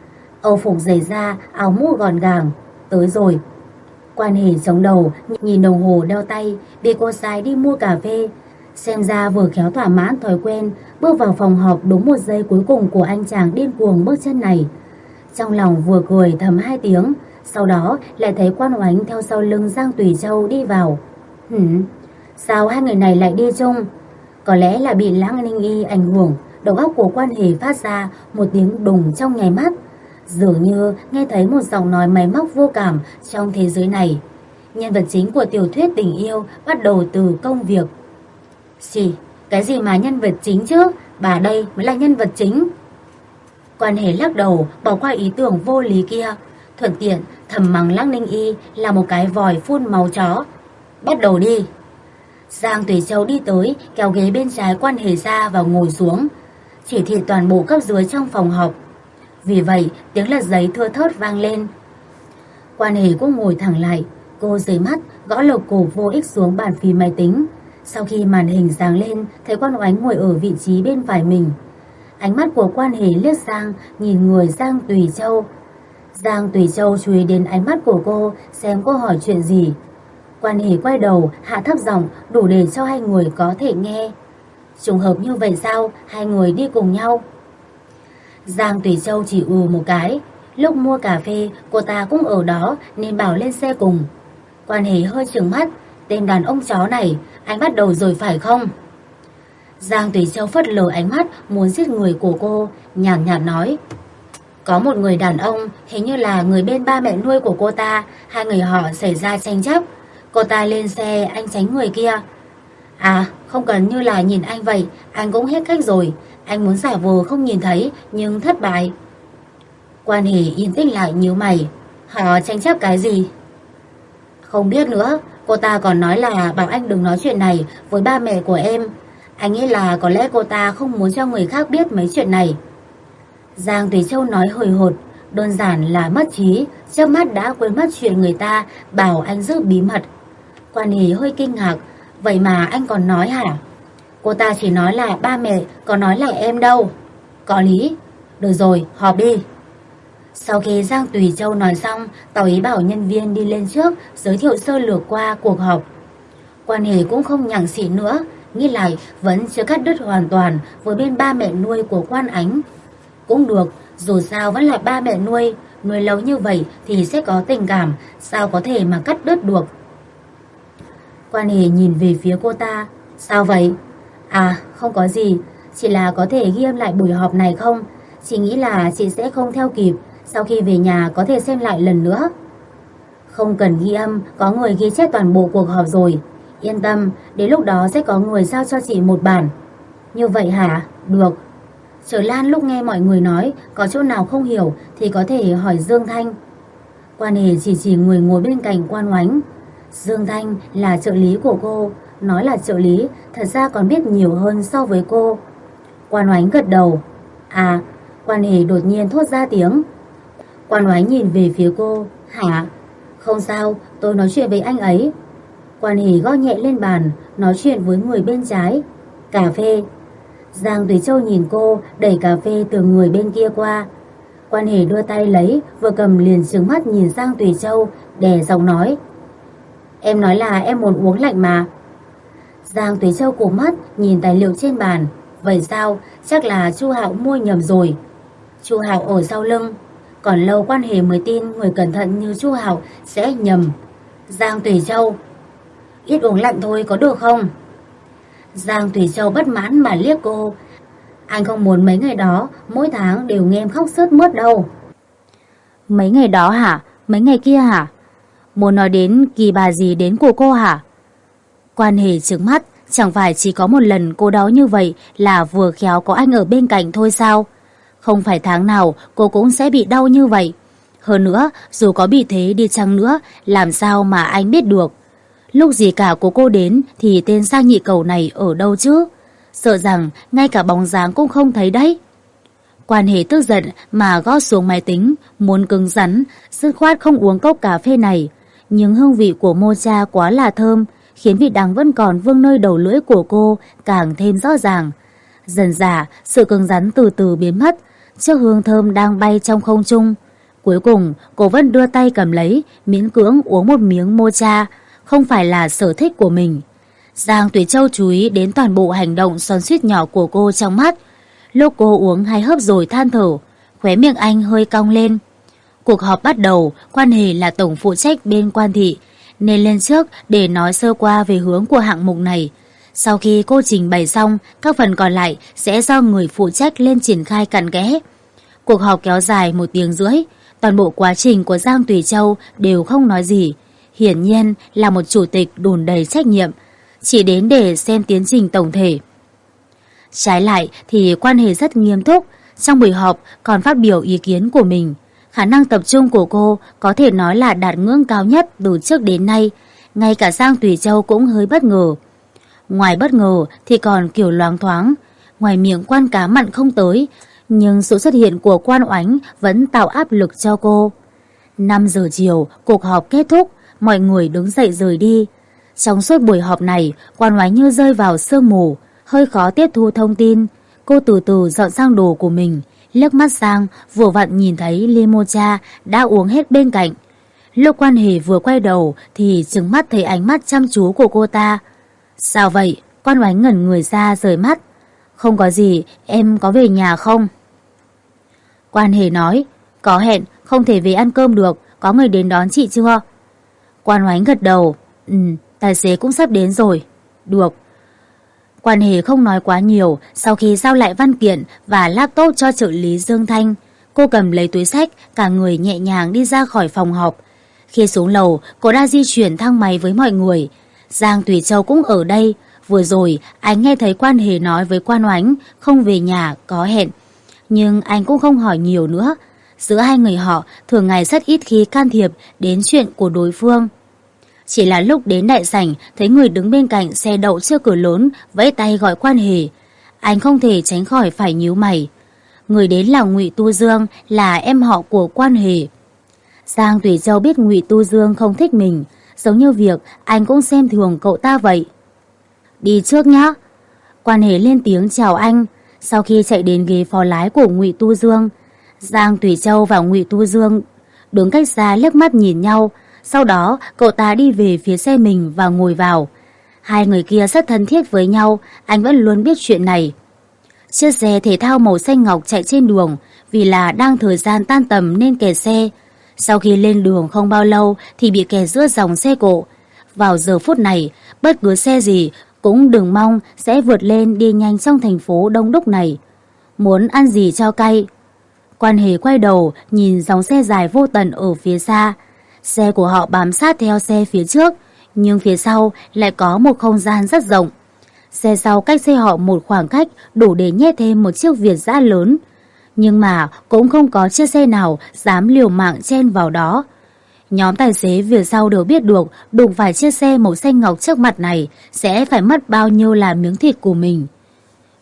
Âu phục giày da, áo mũ gọn gàng. Tới rồi. Quan Hề chống đầu, nhìn đồng hồ đeo tay, bị cô sai đi mua cà phê. Xem ra vừa khéo thỏa mãn thói quen, bước vào phòng họp đúng một giây cuối cùng của anh chàng điên cuồng bước chân này. Trong lòng vừa cười thầm hai tiếng, sau đó lại thấy Quan Oánh theo sau lưng Giang Tùy Châu đi vào. Hửm, sao hai người này lại đi chung? Có lẽ là bị Lãng Ninh Y ảnh hưởng, đầu óc của Quan Hề phát ra một tiếng đùng trong nháy mắt. Dường như nghe thấy một giọng nói máy móc vô cảm trong thế giới này. Nhân vật chính của tiểu thuyết tình yêu bắt đầu từ công việc. Xì, cái gì mà nhân vật chính chứ? Bà đây mới là nhân vật chính. Quan Hề lắc đầu, bỏ qua ý tưởng vô lý kia. Thuận tiện thầm mắng Lãng Ninh Y là một cái vòi phun máu chó. Bắt đầu đi. Giang Tùy Châu đi tới, kéo ghế bên trái Quan Hề ra và ngồi xuống, chỉ thị toàn bộ cấp dưới trong phòng họp. Vì vậy tiếng lật giấy thưa thớt vang lên. Quan Hề cũng ngồi thẳng lại. Cô dưới mắt gõ lộc cổ vô ích xuống bàn phím máy tính. Sau khi màn hình sáng lên, thấy Quan Oánh ngồi ở vị trí bên phải mình. Ánh mắt của Quan Hề liếc sang, nhìn người Giang Tùy Châu. Giang Tùy Châu chú ý đến ánh mắt của cô, xem cô hỏi chuyện gì. Quan Hề quay đầu, hạ thấp giọng, đủ để cho hai người có thể nghe. Trùng hợp như vậy sao, hai người đi cùng nhau? Giang Tùy Châu chỉ ừ một cái. Lúc mua cà phê, cô ta cũng ở đó nên bảo lên xe cùng. Quan Hề hơi trừng mắt, tên đàn ông chó này, anh bắt đầu rồi phải không? Giang Tùy Châu phớt lờ ánh mắt muốn giết người của cô, nhàn nhạt nói. Có một người đàn ông, hình như là người bên ba mẹ nuôi của cô ta, hai người họ xảy ra tranh chấp. Cô ta lên xe, anh tránh người kia. À, không cần như là nhìn anh vậy, anh cũng hết cách rồi. Anh muốn giả vờ không nhìn thấy, nhưng thất bại. Quan Hề yên tĩnh lại nhíu mày. Họ tranh chấp cái gì? Không biết nữa, cô ta còn nói là bảo anh đừng nói chuyện này với ba mẹ của em. Anh nghĩ là có lẽ cô ta không muốn cho người khác biết mấy chuyện này. Giang Tùy Châu nói hồi hột, đơn giản là mất trí, chớp mắt đã quên mất chuyện người ta bảo anh giữ bí mật. Quan Hề hơi kinh ngạc, vậy mà anh còn nói hả? Cô ta chỉ nói là ba mẹ, có nói là em đâu. Có lý. Được rồi, họp đi. Sau khi Giang Tùy Châu nói xong, tỏ ý bảo nhân viên đi lên trước, giới thiệu sơ lược qua cuộc họp. Quan Hề cũng không nhằng xỉn nữa, nghĩ lại vẫn chưa cắt đứt hoàn toàn với bên ba mẹ nuôi của Quan Ánh. Cũng được, dù sao vẫn là ba mẹ nuôi, nuôi lâu như vậy thì sẽ có tình cảm, sao có thể mà cắt đứt được. Quan Hề nhìn về phía cô ta. Sao vậy? À, không có gì, chỉ là có thể ghi âm lại buổi họp này không? Chị nghĩ là chị sẽ không theo kịp, sau khi về nhà có thể xem lại lần nữa. Không cần ghi âm, có người ghi chép toàn bộ cuộc họp rồi. Yên tâm, đến lúc đó sẽ có người giao cho chị một bản. Như vậy hả? Được. Trở Lan lúc nghe mọi người nói có chỗ nào không hiểu thì có thể hỏi Dương Thanh. Quan Hề chỉ chỉ người ngồi bên cạnh Quan Oánh. Dương Thanh là trợ lý của cô. Nói là trợ lý, thật ra còn biết nhiều hơn so với cô. Quan Oánh gật đầu. À, Quan Hề đột nhiên thốt ra tiếng. Quan Oánh nhìn về phía cô. Hả? Không sao, tôi nói chuyện với anh ấy. Quan Hề gõ nhẹ lên bàn, nói chuyện với người bên trái. Cà phê. Giang Tuế Châu nhìn cô, đẩy cà phê từ người bên kia qua. Quan Hề đưa tay lấy, vừa cầm liền trừng mắt nhìn Giang Tuế Châu, đè giọng nói. Em nói là em muốn uống lạnh mà. Giang Tuế Châu cụp mắt nhìn tài liệu trên bàn. Vậy sao? Chắc là Chu Hạo mua nhầm rồi. Chu Hạo ở sau lưng. Còn lâu Quan Hề mới tin người cẩn thận như Chu Hạo sẽ nhầm. Giang Tuế Châu, ít uống lạnh thôi có được không? Giang Tuế Châu bất mãn mà liếc cô. Anh không muốn mấy ngày đó mỗi tháng đều nghe em khóc sướt mướt đâu. Mấy ngày đó hả? Mấy ngày kia hả? Muốn nói đến kỳ bà gì đến của cô hả? Quan Hề trừng mắt. Chẳng phải chỉ có một lần cô đau như vậy là vừa khéo có anh ở bên cạnh thôi sao? Không phải tháng nào cô cũng sẽ bị đau như vậy. Hơn nữa, dù có bị thế đi chăng nữa, làm sao mà anh biết được? Lúc gì cả của cô đến thì tên Giang nhị cầu này ở đâu chứ? Sợ rằng ngay cả bóng dáng cũng không thấy đấy. Quan Hề tức giận mà gõ xuống máy tính, muốn cứng rắn, dứt khoát không uống cốc cà phê này. Nhưng hương vị của mocha quá là thơm, khiến vị đắng vẫn còn vương nơi đầu lưỡi của cô càng thêm rõ ràng. Dần dà, sự cứng rắn từ từ biến mất, chiếc hương thơm đang bay trong không trung. Cuối cùng, cô vẫn đưa tay cầm lấy, miễn cưỡng uống một miếng mocha, không phải là sở thích của mình. Giang Tuế Châu chú ý đến toàn bộ hành động xoắn xuýt nhỏ của cô trong mắt. Lúc cô uống hai hớp rồi than thở, khóe miệng anh hơi cong lên. Cuộc họp bắt đầu, Quan Hề là tổng phụ trách bên Quan thị, nên lên trước để nói sơ qua về hướng của hạng mục này. Sau khi cô trình bày xong, các phần còn lại sẽ do người phụ trách lên triển khai cặn kẽ. Cuộc họp kéo dài một tiếng rưỡi, toàn bộ quá trình của Giang Tuế Châu đều không nói gì. Hiển nhiên là một chủ tịch đùn đầy trách nhiệm, chỉ đến để xem tiến trình tổng thể. Trái lại thì Quan Hề rất nghiêm túc, trong buổi họp còn phát biểu ý kiến của mình. Khả năng tập trung của cô có thể nói là đạt ngưỡng cao nhất từ trước đến nay, ngay cả Giang Tuế Châu cũng hơi bất ngờ. Ngoài bất ngờ thì còn kiểu loáng thoáng, ngoài miệng Quan cá mặn không tới, nhưng sự xuất hiện của Quan Oánh vẫn tạo áp lực cho cô. năm giờ chiều, cuộc họp kết thúc, mọi người đứng dậy rời đi. Trong suốt buổi họp này, Quan Oánh như rơi vào sương mù, hơi khó tiếp thu thông tin. Cô từ từ dọn sang đồ của mình, liếc mắt sang, vừa vặn nhìn thấy ly mocha đã uống hết bên cạnh. Lúc Quan Hề vừa quay đầu thì trừng mắt thấy ánh mắt chăm chú của cô ta. Sao vậy? Quan Oánh ngẩn người ra rời mắt. Không có gì, em có về nhà không? Quan Hề nói, có hẹn, không thể về ăn cơm được, có người đến đón chị chưa? Quan Oánh gật đầu, ừ, tài xế cũng sắp đến rồi. Được. Quan Hề không nói quá nhiều, sau khi giao lại văn kiện và laptop cho trợ lý Dương Thanh, cô cầm lấy túi xách, cả người nhẹ nhàng đi ra khỏi phòng họp. Khi xuống lầu, cô đã di chuyển thang máy với mọi người. Giang Tuế Châu cũng ở đây. Vừa rồi, anh nghe thấy Quan Hề nói với Quan Oánh không về nhà, có hẹn. Nhưng anh cũng không hỏi nhiều nữa. Giữa hai người họ thường ngày rất ít khi can thiệp đến chuyện của đối phương. Chỉ là lúc đến đại sảnh, thấy người đứng bên cạnh xe đậu trước cửa lớn vẫy tay gọi Quan Hề. Anh không thể tránh khỏi phải nhíu mày. Người đến là Ngụy Tu Dương, là em họ của Quan Hề. Giang Tuế Châu biết Ngụy Tu Dương không thích mình, giống như việc anh cũng xem thường cậu ta vậy. Đi trước nhá. Quan Hề lên tiếng chào anh. Sau khi chạy đến ghế phó lái của Ngụy Tu Dương, Giang Tuế Châu và Ngụy Tu Dương đứng cách xa liếc mắt nhìn nhau. Sau đó cậu ta đi về phía xe mình và ngồi vào. Hai người kia rất thân thiết với nhau, anh vẫn luôn biết chuyện này. Chiếc xe thể thao màu xanh ngọc chạy trên đường, vì là đang thời gian tan tầm nên kẹt xe. Sau khi lên đường không bao lâu thì bị kẹt giữa dòng xe cộ. Vào giờ phút này, bất cứ xe gì cũng đừng mong sẽ vượt lên đi nhanh trong thành phố đông đúc này. Muốn ăn gì cho cay? Quan Hề quay đầu nhìn dòng xe dài vô tận ở phía xa. Xe của họ bám sát theo xe phía trước, nhưng phía sau lại có một không gian rất rộng. Xe sau cách xe họ một khoảng cách đủ để nhét thêm một chiếc Việt dã lớn. Nhưng mà cũng không có chiếc xe nào dám liều mạng chen vào đó. Nhóm tài xế phía sau đều biết được đụng phải chiếc xe màu xanh ngọc trước mặt này sẽ phải mất bao nhiêu là miếng thịt của mình.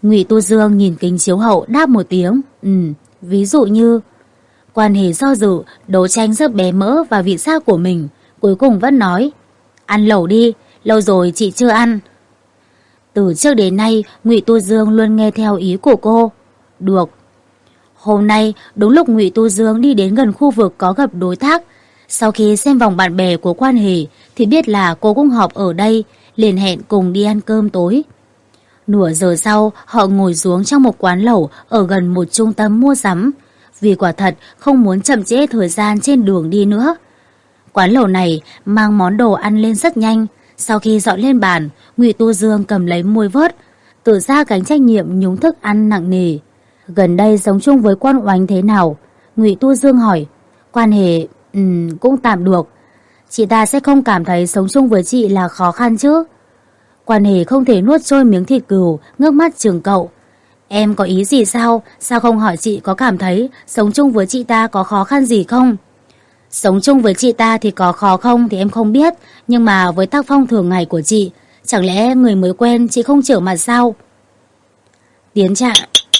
Ngụy Tu Dương nhìn kính chiếu hậu đáp một tiếng. Ừ, ví dụ như... Quan Hề do dự, đấu tranh giữa bé mỡ và vị giác của mình, cuối cùng vẫn nói: ăn lẩu đi, lâu rồi chị chưa ăn. Từ trước đến nay, Ngụy Tu Dương luôn nghe theo ý của cô. Được. Hôm nay, đúng lúc Ngụy Tu Dương đi đến gần khu vực có gặp đối tác, sau khi xem vòng bạn bè của Quan Hề thì biết là cô cũng họp ở đây, liền hẹn cùng đi ăn cơm tối. Nửa giờ sau, họ ngồi xuống trong một quán lẩu ở gần một trung tâm mua sắm, vì quả thật không muốn chậm trễ thời gian trên đường đi nữa. Quán lẩu này mang món đồ ăn lên rất nhanh. Sau khi dọn lên bàn, Ngụy Tu Dương cầm lấy muôi vớt, tự ra gánh trách nhiệm nhúng thức ăn nặng nề. Gần đây sống chung với Quan Oánh thế nào? Ngụy Tu Dương hỏi. Quan Hề, um, cũng tạm được. Chị ta sẽ không cảm thấy sống chung với chị là khó khăn chứ? Quan Hề không thể nuốt trôi miếng thịt cừu, ngước mắt chừng cậu. Em có ý gì sao? Sao không hỏi chị có cảm thấy sống chung với chị ta có khó khăn gì không? Sống chung với chị ta thì có khó không thì em không biết, nhưng mà với tác phong thường ngày của chị, chẳng lẽ người mới quen chị không trở mặt sao? Tiến trạng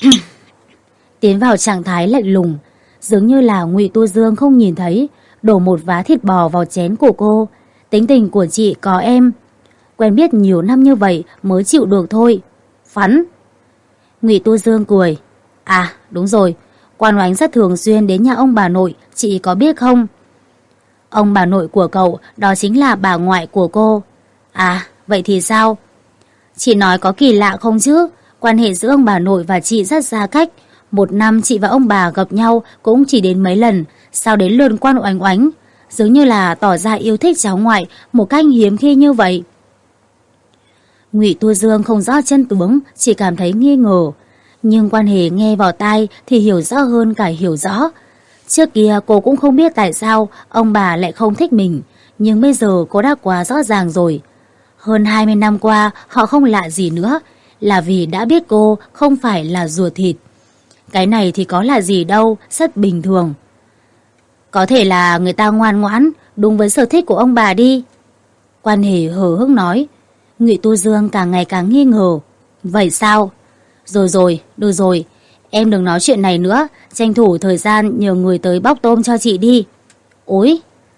Tiến vào trạng thái lạnh lùng, dường như là Ngụy Tu Dương không nhìn thấy, đổ một vá thịt bò vào chén của cô. Tính tình của chị có em, quen biết nhiều năm như vậy mới chịu được thôi. Phắn. Ngụy Tu Dương cười. À đúng rồi, Quan Oánh rất thường xuyên đến nhà ông bà nội, chị có biết không? Ông bà nội của cậu đó chính là bà ngoại của cô. À vậy thì sao? Chị nói có kỳ lạ không chứ? Quan hệ giữa ông bà nội và chị rất xa cách. Một năm chị và ông bà gặp nhau cũng chỉ đến mấy lần, sao đến lượt Quan Oánh Oánh, dường như là tỏ ra yêu thích cháu ngoại một cách hiếm khi như vậy. Ngụy Tu Dương không rõ chân tướng, chỉ cảm thấy nghi ngờ. Nhưng Quan Hề nghe vào tai thì hiểu rõ hơn cả hiểu rõ. Trước kia cô cũng không biết tại sao ông bà lại không thích mình, nhưng bây giờ cô đã quá rõ ràng rồi. Hơn hai mươi năm qua họ không lạ gì nữa, là vì đã biết cô không phải là ruột thịt. Cái này thì có là gì đâu, rất bình thường. Có thể là người ta ngoan ngoãn, đúng với sở thích của ông bà đi. Quan Hề hờ hững nói. Ngụy Tu Dương càng ngày càng nghi ngờ. Vậy sao? Rồi rồi, được rồi, em đừng nói chuyện này nữa, tranh thủ thời gian nhờ người tới bóc tôm cho chị đi. Ôi!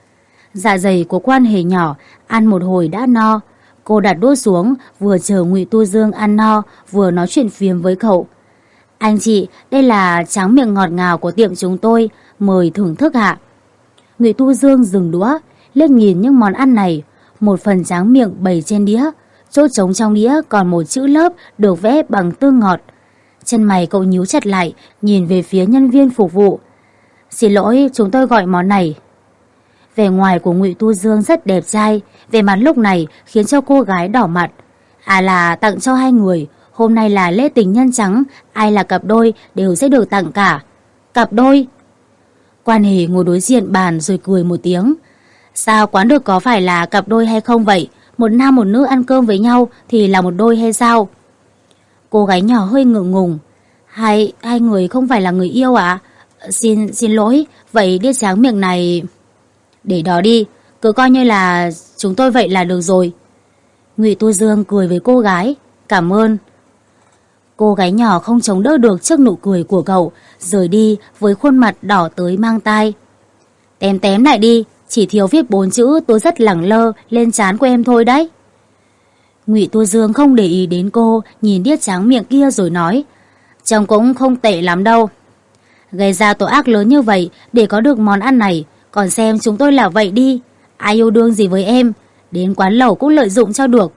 Dạ dày của Quan Hề nhỏ, ăn một hồi đã no. Cô đặt đũa xuống, vừa chờ Ngụy Tu Dương ăn no, vừa nói chuyện phiếm với cậu. Anh chị, đây là tráng miệng ngọt ngào của tiệm chúng tôi, mời thưởng thức ạ. Ngụy Tu Dương dừng đũa, liếc nhìn những món ăn này. Một phần tráng miệng bày trên đĩa, chỗ trống trong đĩa còn một chữ lớp được vẽ bằng tương ngọt. Chân mày cậu nhíu chặt lại, nhìn về phía nhân viên phục vụ. Xin lỗi, chúng tôi gọi món này. Vẻ ngoài của Ngụy Tu Dương rất đẹp trai, vẻ mặt lúc này khiến cho cô gái đỏ mặt. À là tặng cho hai người, hôm nay là lễ tình nhân trắng, ai là cặp đôi đều sẽ được tặng cả. Cặp đôi? Quan Hề ngồi đối diện bàn rồi cười một tiếng. Sao quán được có phải là cặp đôi hay không vậy? Một nam một nữ ăn cơm với nhau thì là một đôi hay sao? Cô gái nhỏ hơi ngượng ngùng. Hai, hai người không phải là người yêu à? Xin, xin lỗi, vậy đĩa tráng miệng này... Để đó đi, cứ coi như là chúng tôi vậy là được rồi. Ngụy Tu Dương cười với cô gái. Cảm ơn. Cô gái nhỏ không chống đỡ được trước nụ cười của cậu, rời đi với khuôn mặt đỏ tới mang tai. Tém tém lại đi, chỉ thiếu viết bốn chữ tôi rất lẳng lơ lên trán của em thôi đấy. Ngụy Tu Dương không để ý đến cô, nhìn đĩa tráng miệng kia rồi nói. Trông cũng không tệ lắm đâu. Gây ra tội ác lớn như vậy để có được món ăn này, còn xem chúng tôi là vậy đi. Ai yêu đương gì với em, đến quán lẩu cũng lợi dụng cho được.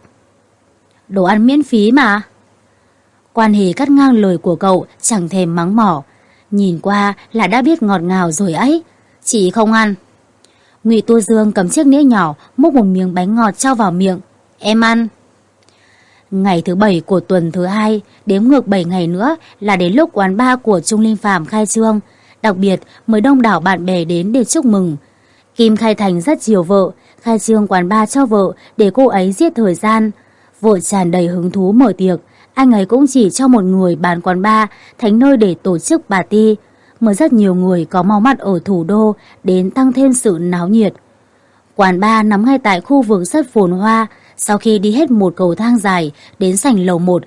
Đồ ăn miễn phí mà. Quan Hề cắt ngang lời của cậu, chẳng thèm mắng mỏ. Nhìn qua là đã biết ngọt ngào rồi ấy. Chị không ăn. Ngụy Tu Dương cầm chiếc nĩa nhỏ, múc một miếng bánh ngọt cho vào miệng. Em ăn. Ngày thứ bảy của tuần thứ hai, đếm ngược bảy ngày nữa là đến lúc quán bar của Trung Linh Phàm khai trương. Đặc biệt mời đông đảo bạn bè đến để chúc mừng. Kim Khai Thành rất chiều vợ, khai trương quán bar cho vợ để cô ấy giết thời gian. Vợ tràn đầy hứng thú mở tiệc, anh ấy cũng chỉ cho một người bán quán bar thành nơi để tổ chức party. Mời rất nhiều người có máu mặt ở thủ đô đến tăng thêm sự náo nhiệt. Quán bar nằm ngay tại khu vực rất phồn hoa. Sau khi đi hết một cầu thang dài đến sảnh lầu một,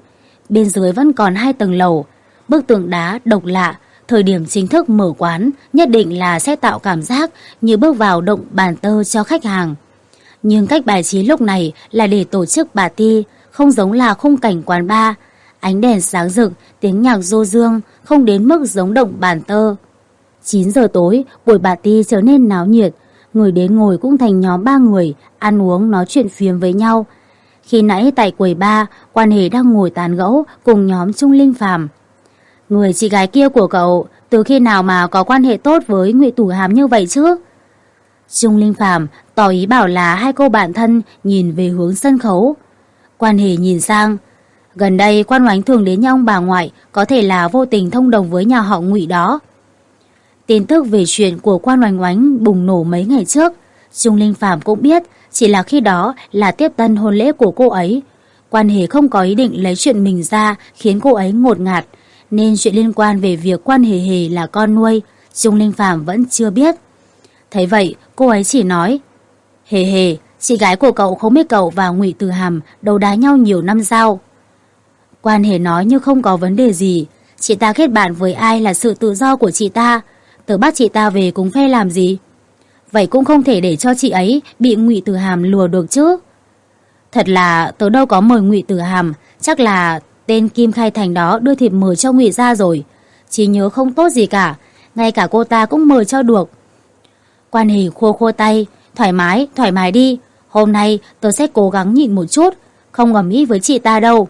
bên dưới vẫn còn hai tầng lầu. Bức tường đá độc lạ, thời điểm chính thức mở quán nhất định là sẽ tạo cảm giác như bước vào động bàn tơ cho khách hàng. Nhưng cách bài trí lúc này là để tổ chức party, không giống là khung cảnh quán bar. Ánh đèn sáng rực, tiếng nhạc du dương, không đến mức giống động bàn tơ. chín giờ tối, buổi party trở nên náo nhiệt. Người đến ngồi cũng thành nhóm ba người, ăn uống nói chuyện phiếm với nhau. Khi nãy tại quầy bar, Quan Hề đang ngồi tán gẫu cùng nhóm Trung Linh Phàm. Người chị gái kia của cậu từ khi nào mà có quan hệ tốt với Ngụy Tử Hàm như vậy chứ? Trung Linh Phàm tỏ ý bảo là hai cô bạn thân nhìn về hướng sân khấu. Quan Hề nhìn sang. Gần đây Quan Oánh thường đến nhà ông bà ngoại, có thể là vô tình thông đồng với nhà họ Ngụy đó. Tin tức về chuyện của Quan Oánh Oánh bùng nổ mấy ngày trước, Trung Linh Phàm cũng biết, chỉ là khi đó là tiếp tân hôn lễ của cô ấy. Quan Hề không có ý định lấy chuyện mình ra khiến cô ấy ngột ngạt, nên chuyện liên quan về việc Quan Hề Hề là con nuôi, Trung Linh Phàm vẫn chưa biết. Thấy vậy, cô ấy chỉ nói, Hề Hề, chị gái của cậu không biết cậu và Ngụy Tử Hàm đấu đá nhau nhiều năm sao? Quan Hề nói như không có vấn đề gì, chị ta kết bạn với ai là sự tự do của chị ta, tớ bắt chị ta về cùng phe làm gì? Vậy cũng không thể để cho chị ấy bị Ngụy Tử Hàm lừa được chứ. Thật là tớ đâu có mời Ngụy Tử Hàm, chắc là tên Kim Khai Thành đó đưa thiệp mời cho Ngụy gia rồi. Chỉ nhớ không tốt gì cả, ngay cả cô ta cũng mời cho được. Quan Hề khua khua tay, thoải mái, thoải mái đi, hôm nay tớ sẽ cố gắng nhịn một chút, không ầm ĩ với chị ta đâu.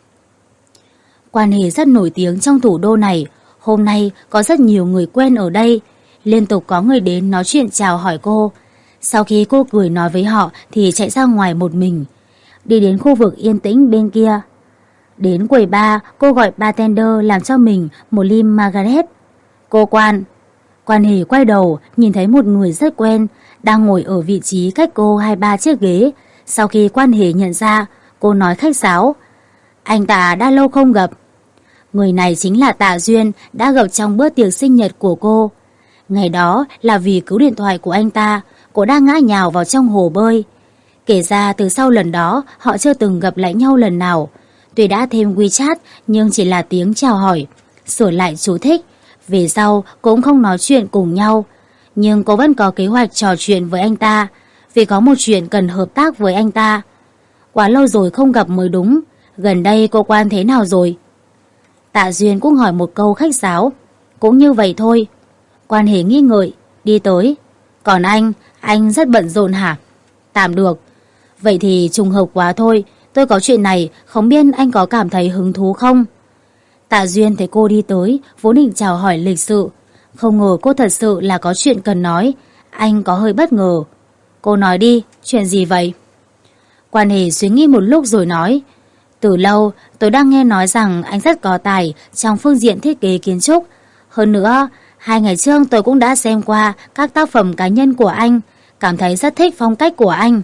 Quan Hề rất nổi tiếng trong thủ đô này, hôm nay có rất nhiều người quen ở đây, liên tục có người đến nói chuyện chào hỏi cô. Sau khi cô cười nói với họ thì chạy ra ngoài một mình, đi đến khu vực yên tĩnh bên kia. Đến quầy bar, cô gọi bartender làm cho mình một ly Margaret. Cô Quan. Quan Hề quay đầu, nhìn thấy một người rất quen, đang ngồi ở vị trí cách cô hai ba chiếc ghế. Sau khi Quan Hề nhận ra, cô nói khách sáo, anh ta đã lâu không gặp. Người này chính là Tạ Duyên đã gặp trong bữa tiệc sinh nhật của cô. Ngày đó là vì cứu điện thoại của anh ta, cô đã ngã nhào vào trong hồ bơi. Kể ra từ sau lần đó họ chưa từng gặp lại nhau lần nào. Tuy đã thêm WeChat nhưng chỉ là tiếng chào hỏi, sửa lại chú thích. Về sau cũng không nói chuyện cùng nhau. Nhưng cô vẫn có kế hoạch trò chuyện với anh ta, vì có một chuyện cần hợp tác với anh ta. Quá lâu rồi không gặp mới đúng. Gần đây cô Quan thế nào rồi? Tạ Duyên cũng hỏi một câu khách sáo. Cũng như vậy thôi. Quan Hề nghi ngợi, đi tới. Còn anh, anh rất bận rộn hả? Tạm được. Vậy thì trùng hợp quá thôi. Tôi có chuyện này, không biết anh có cảm thấy hứng thú không? Tạ Duyên thấy cô đi tới, vốn định chào hỏi lịch sự. Không ngờ cô thật sự là có chuyện cần nói. Anh có hơi bất ngờ. Cô nói đi, chuyện gì vậy? Quan Hề suy nghĩ một lúc rồi nói, từ lâu tôi đang nghe nói rằng anh rất có tài trong phương diện thiết kế kiến trúc. Hơn nữa, hai ngày trước tôi cũng đã xem qua các tác phẩm cá nhân của anh, cảm thấy rất thích phong cách của anh.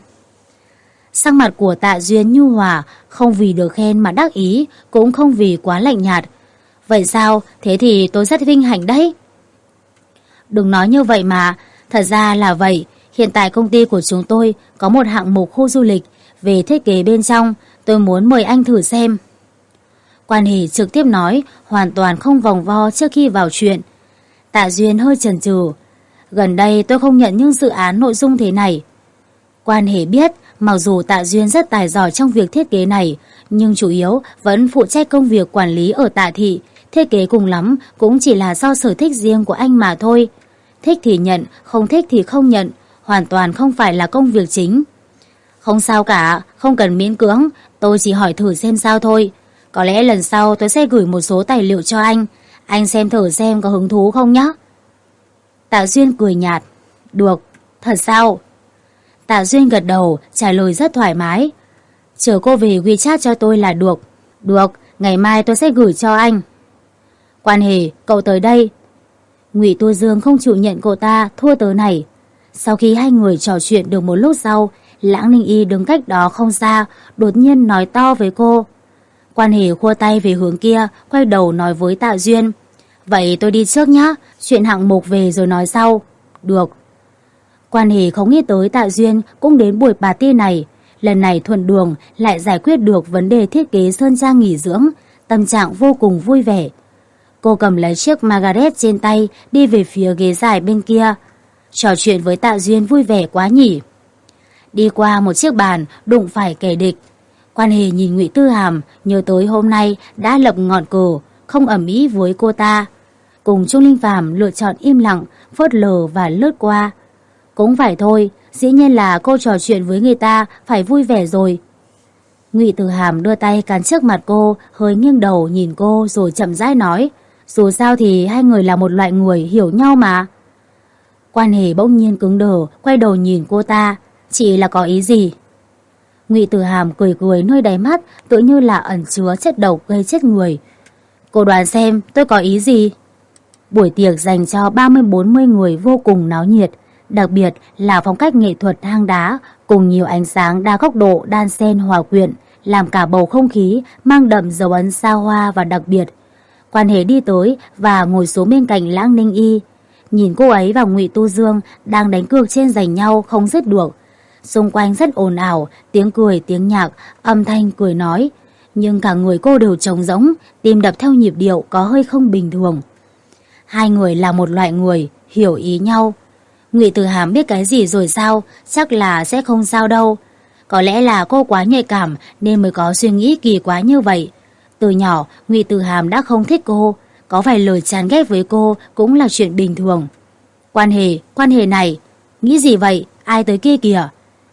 Sắc mặt của Tạ Duyên nhu hòa, không vì được khen mà đắc ý, cũng không vì quá lạnh nhạt. Vậy sao? Thế thì tôi rất vinh hạnh đấy. Đừng nói như vậy mà, thật ra là vậy. Hiện tại công ty của chúng tôi có một hạng mục khu du lịch về thiết kế bên trong, tôi muốn mời anh thử xem. Quan Hề trực tiếp nói, hoàn toàn không vòng vo trước khi vào chuyện. Tạ Duyên hơi chần chừ. Gần đây tôi không nhận những dự án nội dung thế này. Quan Hề biết, mặc dù Tạ Duyên rất tài giỏi trong việc thiết kế này, nhưng chủ yếu vẫn phụ trách công việc quản lý ở Tạ Thị. Thiết kế cùng lắm cũng chỉ là do sở thích riêng của anh mà thôi. Thích thì nhận, không thích thì không nhận, hoàn toàn không phải là công việc chính. Không sao cả, không cần miễn cưỡng, tôi chỉ hỏi thử xem sao thôi. Có lẽ lần sau tôi sẽ gửi một số tài liệu cho anh, anh xem thử xem có hứng thú không nhé. Tạ Duyên cười nhạt. Được, thật sao? Tạ Duyên gật đầu, trả lời rất thoải mái. Chờ cô về WeChat cho tôi là được. Được, ngày mai tôi sẽ gửi cho anh. Quan Hề, cậu tới đây. Ngụy Tu Dương không chịu nhận cô ta thua tớ này. Sau khi hai người trò chuyện được một lúc sau, Lãng Ninh Y đứng cách đó không xa, đột nhiên nói to với cô. Quan Hề khua tay về hướng kia, quay đầu nói với Tạ Duyên. Vậy tôi đi trước nhé, chuyện hạng mục về rồi nói sau. Được. Quan Hề không nghĩ tới Tạ Duyên cũng đến buổi party này. Lần này thuận đường lại giải quyết được vấn đề thiết kế sơn trang nghỉ dưỡng. tâm trạng vô cùng vui vẻ. Cô cầm lấy chiếc Margaret trên tay, đi về phía ghế dài bên kia. Trò chuyện với Tạ Duyên vui vẻ quá nhỉ. Đi qua một chiếc bàn, đụng phải kẻ địch. Quan Hề nhìn Ngụy Tư Hàm, nhớ tới hôm nay đã lập ngọn cờ, không ầm ĩ với cô ta. Cùng Trung Linh Phàm lựa chọn im lặng, phớt lờ và lướt qua. Cũng phải thôi, dĩ nhiên là cô trò chuyện với người ta phải vui vẻ rồi. Ngụy Tư Hàm đưa tay cản trước mặt cô, hơi nghiêng đầu nhìn cô rồi chậm rãi nói, dù sao thì hai người là một loại người hiểu nhau mà. Quan Hề bỗng nhiên cứng đờ, quay đầu nhìn cô ta, chị là có ý gì? Ngụy Tư Hàm cười cười nơi đáy mắt, tự như là ẩn chứa chất độc gây chết người. Cô đoán xem tôi có ý gì? Buổi tiệc dành cho ba mươi bốn mươi người vô cùng náo nhiệt, đặc biệt là phong cách nghệ thuật hang đá cùng nhiều ánh sáng đa góc độ đan xen hòa quyện, làm cả bầu không khí mang đậm dấu ấn xa hoa và đặc biệt. Quan Hề đi tới và ngồi xuống bên cạnh Lãng Ninh Y, nhìn cô ấy và Ngụy Tu Dương đang đánh cược trên giành nhau không dứt được. Xung quanh rất ồn ào, tiếng cười, tiếng nhạc, âm thanh cười nói, nhưng cả người cô đều trống rỗng, tim đập theo nhịp điệu có hơi không bình thường. Hai người là một loại người, hiểu ý nhau. Ngụy Tư Hàm biết cái gì rồi sao, chắc là sẽ không sao đâu. Có lẽ là cô quá nhạy cảm nên mới có suy nghĩ kỳ quái như vậy. Từ nhỏ, Ngụy Tư Hàm đã không thích cô, có vài lời chán ghét với cô cũng là chuyện bình thường. Quan Hề, Quan Hề này, nghĩ gì vậy, ai tới kia kìa?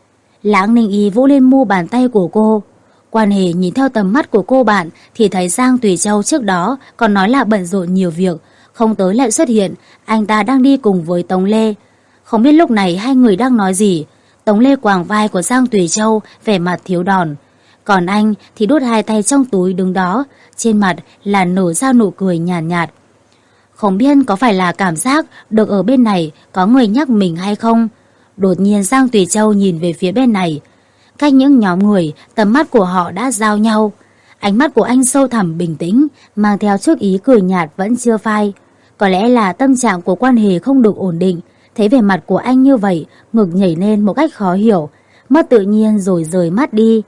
Lãng Ninh Y vỗ lên mu bàn tay của cô. Quan Hề nhìn theo tầm mắt của cô bạn thì thấy Giang Tùy Châu trước đó còn nói là bận rộn nhiều việc, không tới lại xuất hiện, anh ta đang đi cùng với Tống Lê. Không biết lúc này hai người đang nói gì. Tống Lê quàng vai của Giang Tùy Châu, vẻ mặt thiếu đòn. Còn anh thì đút hai tay trong túi đứng đó, trên mặt là nở ra nụ cười nhàn nhạt, nhạt. Không biết có phải là cảm giác được ở bên này có người nhắc mình hay không. Đột nhiên Giang Tùy Châu nhìn về phía bên này. Cách những nhóm người, tầm mắt của họ đã giao nhau. Ánh mắt của anh sâu thẳm bình tĩnh, mang theo chút ý cười nhạt vẫn chưa phai. Có lẽ là tâm trạng của Quan Hề không được ổn định. Thấy vẻ mặt của anh như vậy, ngực nhảy lên một cách khó hiểu, mất tự nhiên rồi rời mắt đi.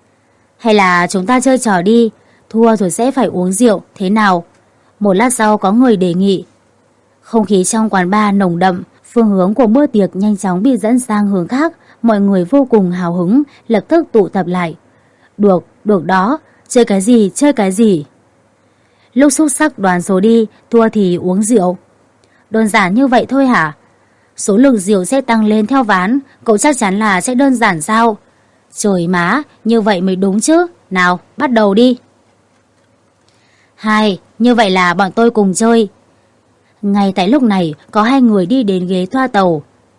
Hay là chúng ta chơi trò đi, thua rồi sẽ phải uống rượu, thế nào? Một lát sau có người đề nghị. Không khí trong quán bar nồng đậm, phương hướng của bữa tiệc nhanh chóng bị dẫn sang hướng khác, mọi người vô cùng hào hứng, lập tức tụ tập lại. Được, được đó, chơi cái gì, chơi cái gì? Lúc xúc sắc đoán số đi, thua thì uống rượu. Đơn giản như vậy thôi hả? Số lượng rượu sẽ tăng lên theo ván, cậu chắc chắn là sẽ đơn giản sao? Trời má, như vậy mới đúng chứ. Nào, bắt đầu đi. Hai, như vậy là bọn tôi cùng chơi. Ngay tại lúc này, có hai người đi đến ghế toa tàu.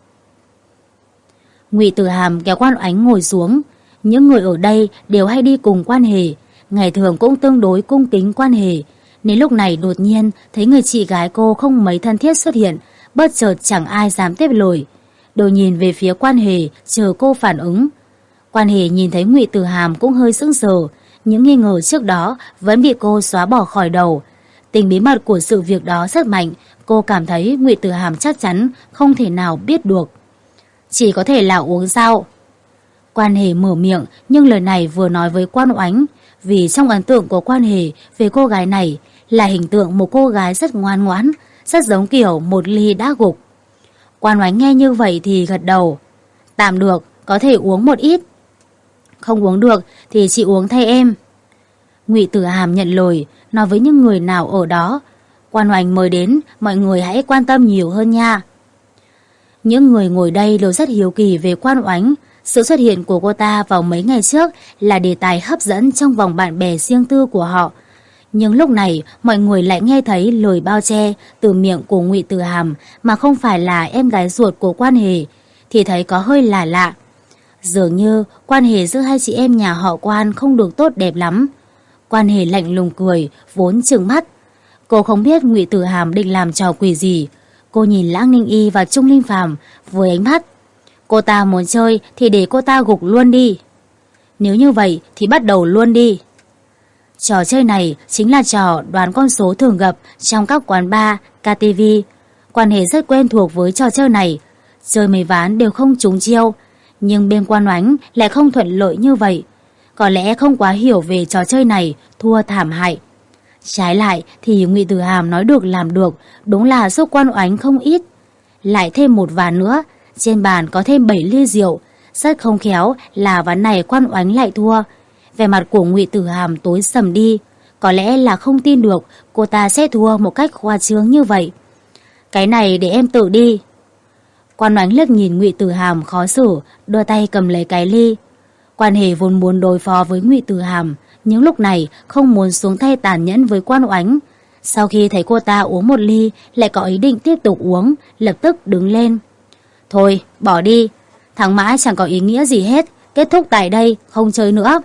Ngụy Tư Hàm kéo Quan Oánh ngồi xuống. Những người ở đây đều hay đi cùng Quan Hề, ngày thường cũng tương đối cung kính Quan Hề. Nên lúc này đột nhiên thấy người chị gái cô không mấy thân thiết xuất hiện, bất chợt chẳng ai dám tiếp lời. Đều nhìn về phía Quan Hề, chờ cô phản ứng. Quan Hề nhìn thấy Ngụy Tư Hàm cũng hơi sững sờ, những nghi ngờ trước đó vẫn bị cô xóa bỏ khỏi đầu. Tình bí mật của sự việc đó rất mạnh, cô cảm thấy Ngụy Tư Hàm chắc chắn không thể nào biết được. Chỉ có thể là uống sao? Quan Hề mở miệng, nhưng lời này vừa nói với Quan Oánh, vì trong ấn tượng của Quan Hề về cô gái này là hình tượng một cô gái rất ngoan ngoãn, rất giống kiểu một ly đã gục. Quan Oánh nghe như vậy thì gật đầu. Tạm được, có thể uống một ít. Không uống được thì chị uống thay em. Ngụy Tư Hàm nhận lời, nói với những người nào ở đó. Quan Oánh mời đến, mọi người hãy quan tâm nhiều hơn nha. Những người ngồi đây đều rất hiếu kỳ về Quan Oánh. Sự xuất hiện của cô ta vào mấy ngày trước là đề tài hấp dẫn trong vòng bạn bè riêng tư của họ. Nhưng lúc này mọi người lại nghe thấy lời bao che từ miệng của Ngụy Tư Hàm mà không phải là em gái ruột của Quan Hề, thì thấy có hơi lạ lạ. Dường như quan hệ giữa hai chị em nhà họ Quan không được tốt đẹp lắm. Quan Hề lạnh lùng cười, vốn trừng mắt. Cô không biết Ngụy Tư Hàm định làm trò quỷ gì. Cô nhìn Lãng Ninh Y và Trung Linh Phàm với ánh mắt. Cô ta muốn chơi thì để cô ta gục luôn đi. Nếu như vậy thì bắt đầu luôn đi. Trò chơi này chính là trò đoán con số thường gặp trong các quán bar, ca tê vê. Quan Hề rất quen thuộc với trò chơi này. Chơi mấy ván đều không trúng chiêu. Nhưng bên Quan Oánh lại không thuận lợi như vậy. Có lẽ không quá hiểu về trò chơi này, thua thảm hại. Trái lại thì Ngụy Tử Hàm nói được làm được, đúng là giúp Quan Oánh không ít. Lại thêm một ván nữa, trên bàn có thêm bảy ly rượu, rất không khéo là ván này Quan Oánh lại thua. Vẻ mặt của Ngụy Tử Hàm tối sầm đi, có lẽ là không tin được cô ta sẽ thua một cách khoa trương như vậy. Cái này để em tự đi. Quan Oánh liếc nhìn Ngụy Tử Hàm khó xử, đưa tay cầm lấy cái ly. Quan Hề vốn muốn đối phó với Ngụy Tử Hàm, nhưng lúc này không muốn xuống tay tàn nhẫn với Quan Oánh. Sau khi thấy cô ta uống một ly, lại có ý định tiếp tục uống, lập tức đứng lên. Thôi, bỏ đi, thắng mãi chẳng có ý nghĩa gì hết, kết thúc tại đây, không chơi nữa.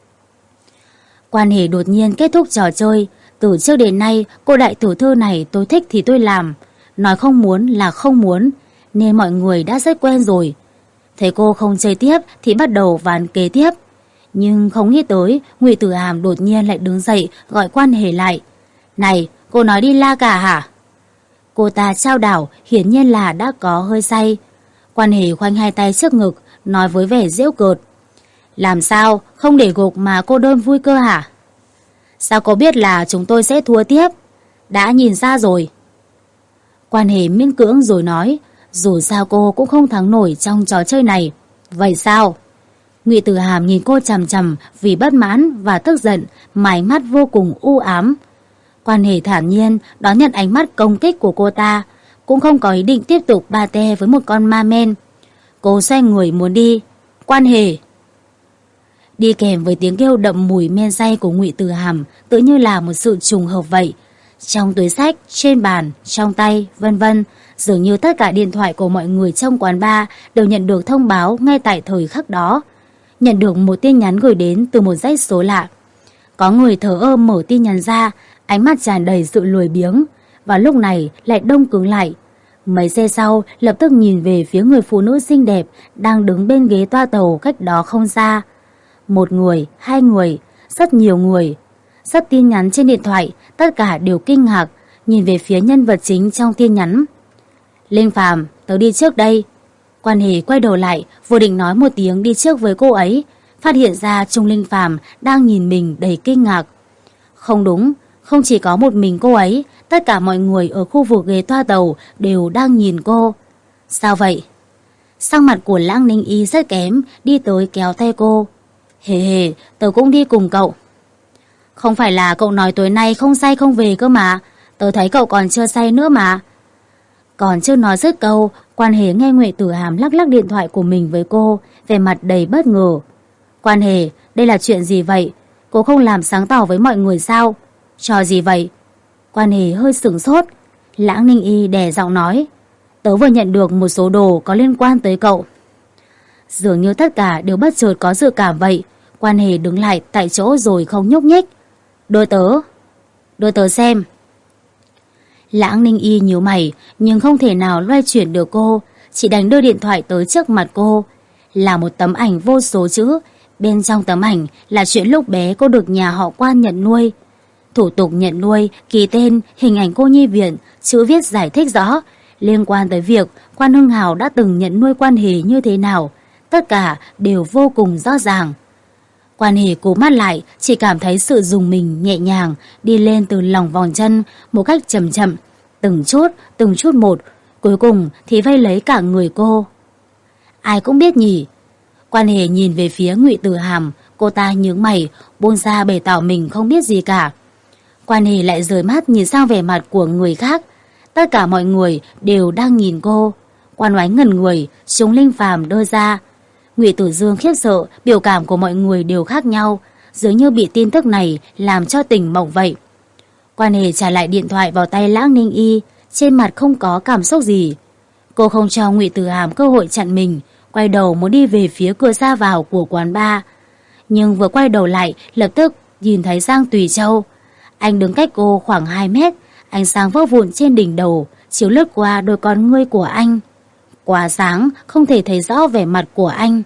Quan Hề đột nhiên kết thúc trò chơi. Từ trước đến nay, cô đại tiểu thư này tôi thích thì tôi làm, nói không muốn là không muốn, nên mọi người đã rất quen rồi. Thấy cô không chơi tiếp thì bắt đầu ván kế tiếp. Nhưng không nghĩ tới, Ngụy Tử Hàm đột nhiên lại đứng dậy gọi Quan Hề lại. Này, cô nói đi la cả hả? Cô ta trao đảo, hiển nhiên là đã có hơi say. Quan Hề khoanh hai tay trước ngực, nói với vẻ giễu cợt. Làm sao, không để gục mà cô đơn vui cơ hả? Sao cô biết là chúng tôi sẽ thua tiếp? Đã nhìn ra rồi. Quan Hề miễn cưỡng rồi nói, dù sao cô cũng không thắng nổi trong trò chơi này. Vậy sao? Ngụy Tử Hàm nhìn cô chằm chằm vì bất mãn và tức giận, mà ánh mắt vô cùng u ám. Quan Hề thản nhiên đón nhận ánh mắt công kích của cô ta, cũng không có ý định tiếp tục ba te với một con ma men. Cô xoay người muốn đi. Quan Hề! Đi kèm với tiếng kêu đậm mùi men say của Ngụy Tử Hàm, tự như là một sự trùng hợp vậy. Trong túi xách, trên bàn, trong tay, vân vân, dường như tất cả điện thoại của mọi người trong quán bar đều nhận được thông báo ngay tại thời khắc đó. Nhận được một tin nhắn gửi đến từ một dãy số lạ. Có người thờ ơ mở tin nhắn ra, ánh mắt tràn đầy sự lười biếng, và lúc này lại đông cứng lại. Mấy giây sau, lập tức nhìn về phía người phụ nữ xinh đẹp đang đứng bên ghế toa tàu cách đó không xa. Một người, hai người, rất nhiều người. Rất tin nhắn trên điện thoại, tất cả đều kinh ngạc, nhìn về phía nhân vật chính trong tin nhắn. Linh Phàm, tớ đi trước đây. Quan Hề quay đầu lại, vừa định nói một tiếng đi trước với cô ấy, phát hiện ra Trung Linh Phàm đang nhìn mình đầy kinh ngạc. Không đúng, không chỉ có một mình cô ấy, tất cả mọi người ở khu vực ghế toa tàu đều đang nhìn cô. Sao vậy? Sắc mặt của Lãng Ninh Y rất kém, đi tới kéo tay cô. Hề hề, tớ cũng đi cùng cậu. Không phải là cậu nói tối nay không say không về cơ mà, tớ thấy cậu còn chưa say nữa mà. Còn chưa nói dứt câu, Quan Hề nghe Ngụy Tử Hàm lắc lắc điện thoại của mình với cô, vẻ mặt đầy bất ngờ. Quan Hề, đây là chuyện gì vậy? Cô không làm sáng tỏ với mọi người sao? Trò gì vậy? Quan Hề hơi sửng sốt. Lãng Ninh Y đè giọng nói, tớ vừa nhận được một số đồ có liên quan tới cậu. Dường như tất cả đều bất chợt có dự cảm vậy. Quan Hề đứng lại tại chỗ rồi không nhúc nhích. Đưa tớ. Đưa tớ xem. Lãng Ninh Y nhíu mày, nhưng không thể nào loay chuyển được cô, chỉ đành đưa điện thoại tới trước mặt cô. Là một tấm ảnh vô số chữ. Bên trong tấm ảnh là chuyện lúc bé cô được nhà họ Quan nhận nuôi. Thủ tục nhận nuôi, ký tên, hình ảnh cô nhi viện, chữ viết giải thích rõ liên quan tới việc Quan Hưng Hào đã từng nhận nuôi Quan Hề như thế nào. Tất cả đều vô cùng rõ ràng. Quan Hề cố mắt lại, chỉ cảm thấy sự rùng mình nhẹ nhàng đi lên từ lòng vòng chân một cách chậm chậm, từng chút, từng chút một, cuối cùng thì vây lấy cả người cô. Ai cũng biết nhỉ. Quan Hề nhìn về phía Ngụy Tử Hàm, cô ta nhướng mày, buông ra bày tỏ mình không biết gì cả. Quan Hề lại rời mắt nhìn sang vẻ mặt của người khác. Tất cả mọi người đều đang nhìn cô. Quan Oánh ngẩn người, Trung Linh Phàm đưa ra. Ngụy Tử Dương khiếp sợ, biểu cảm của mọi người đều khác nhau, dường như bị tin tức này làm cho tỉnh mộng vậy. Quan Hề trả lại điện thoại vào tay Lãng Ninh Y, trên mặt không có cảm xúc gì. Cô không cho Ngụy Tử Hàm cơ hội chặn mình, quay đầu muốn đi về phía cửa ra vào của quán bar. Nhưng vừa quay đầu lại, lập tức nhìn thấy Giang Tùy Châu. Anh đứng cách cô khoảng hai mét, ánh sáng vỡ vụn trên đỉnh đầu chiếu lướt qua đôi con ngươi của anh. Quá sáng, không thể thấy rõ vẻ mặt của anh.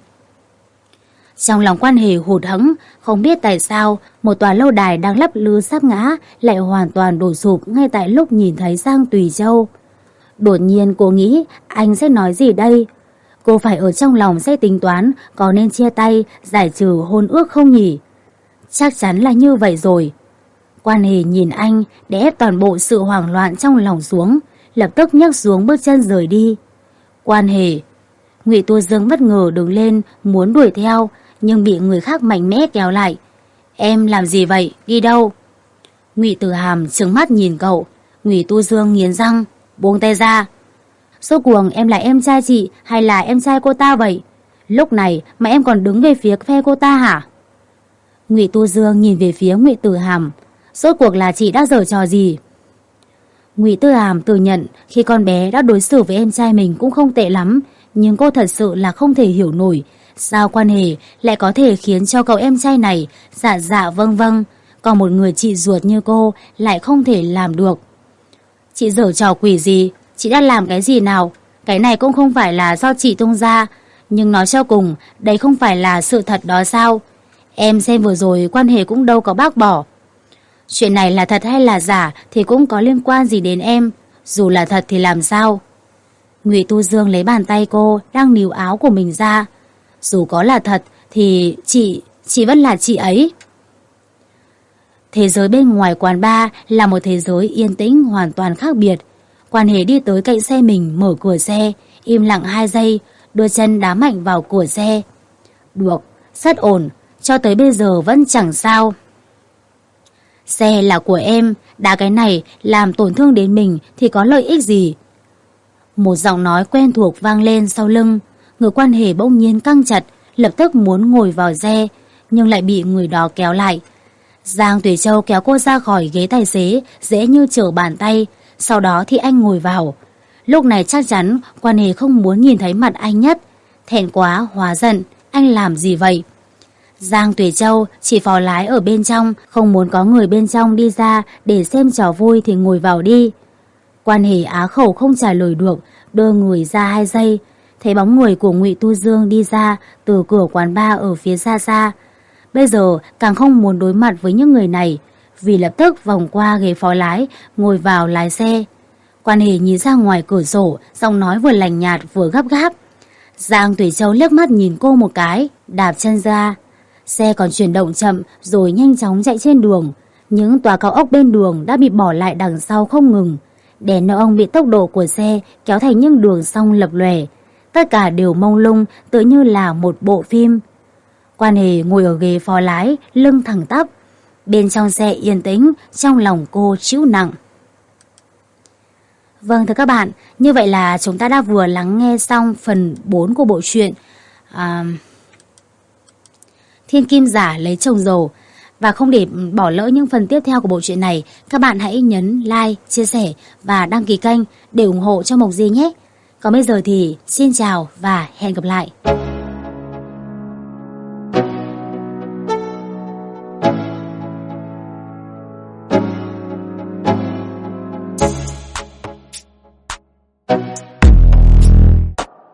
Trong lòng Quan Hề hụt hẫng, không biết tại sao một tòa lâu đài đang lấp lư sắp ngã lại hoàn toàn đổ sụp ngay tại lúc nhìn thấy Giang Tùy Châu. Đột nhiên cô nghĩ anh sẽ nói gì đây? Cô phải ở trong lòng sẽ tính toán có nên chia tay, giải trừ hôn ước không nhỉ? Chắc chắn là như vậy rồi. Quan Hề nhìn anh để ép toàn bộ sự hoảng loạn trong lòng xuống, lập tức nhấc xuống bước chân rời đi. Quan Hề. Ngụy Tu Dương bất ngờ đứng lên muốn đuổi theo, nhưng bị người khác mạnh mẽ kéo lại. Em làm gì vậy? Đi đâu? Ngụy Tử Hàm trừng mắt nhìn cậu. Ngụy Tu Dương nghiến răng. Buông tay ra. Rốt cuộc em là em trai chị hay là em trai cô ta vậy? Lúc này mà em còn đứng về phía phe cô ta hả? Ngụy Tu Dương nhìn về phía Ngụy Tử Hàm. Rốt cuộc là chị đã giở trò gì? Ngụy Tử Hàm thừa nhận khi con bé đã đối xử với em trai mình cũng không tệ lắm, nhưng cô thật sự là không thể hiểu nổi sao Quan Hề lại có thể khiến cho cậu em trai này dạ dạ vâng vâng, còn một người chị ruột như cô lại không thể làm được. Chị giở trò quỷ gì? Chị đã làm cái gì nào? Cái này cũng không phải là do chị tung ra, nhưng nói cho cùng, đấy không phải là sự thật đó sao? Em xem vừa rồi Quan Hề cũng đâu có bác bỏ. Chuyện này là thật hay là giả thì cũng có liên quan gì đến em, dù là thật thì làm sao? Ngụy Tu Dương lấy bàn tay cô đang níu áo của mình ra. Dù có là thật thì chị, chị vẫn là chị ấy. Thế giới bên ngoài quán bar là một thế giới yên tĩnh hoàn toàn khác biệt. Quan Hề đi tới cạnh xe mình, mở cửa xe, im lặng hai giây, đưa chân đá mạnh vào cửa xe. Được, rất ổn, cho tới bây giờ vẫn chẳng sao. Xe là của em, đá cái này làm tổn thương đến mình thì có lợi ích gì? Một giọng nói quen thuộc vang lên sau lưng. Người Quan Hề bỗng nhiên căng chặt, lập tức muốn ngồi vào xe, nhưng lại bị người đó kéo lại. Giang Tuệ Châu kéo cô ra khỏi ghế tài xế, dễ như trở bàn tay. Sau đó thì anh ngồi vào. Lúc này chắc chắn Quan Hề không muốn nhìn thấy mặt anh nhất. Thẹn quá, hóa giận. Anh làm gì vậy? Giang Tuệ Châu chỉ phó lái ở bên trong, không muốn có người bên trong đi ra để xem trò vui thì ngồi vào đi. Quan Hề á khẩu không trả lời được, đưa người ra hai giây. Thấy bóng người của Ngụy Tu Dương đi ra từ cửa quán bar ở phía xa xa. Bây giờ càng không muốn đối mặt với những người này, vì lập tức vòng qua ghế phó lái, ngồi vào lái xe. Quan Hề nhìn ra ngoài cửa sổ, giọng nói vừa lành nhạt vừa gấp gáp. Giang Tuệ Châu liếc mắt nhìn cô một cái, đạp chân ra. Xe còn chuyển động chậm rồi nhanh chóng chạy trên đường. Những tòa cao ốc bên đường đã bị bỏ lại đằng sau không ngừng. Đèn neon bị tốc độ của xe kéo thành những đường song lập lòe. Tất cả đều mông lung, tựa như là một bộ phim. Quan Hề ngồi ở ghế phó lái, lưng thẳng tắp. Bên trong xe yên tĩnh, trong lòng cô chịu nặng. Vâng thưa các bạn, như vậy là chúng ta đã vừa lắng nghe xong phần bốn của bộ truyện à, Thiên Kim Giả Lấy Chồng Giàu. Và không để bỏ lỡ những phần tiếp theo của bộ truyện này, các bạn hãy nhấn like, chia sẻ và đăng ký kênh để ủng hộ cho Mộc Di nhé. Còn bây giờ thì xin chào và hẹn gặp lại.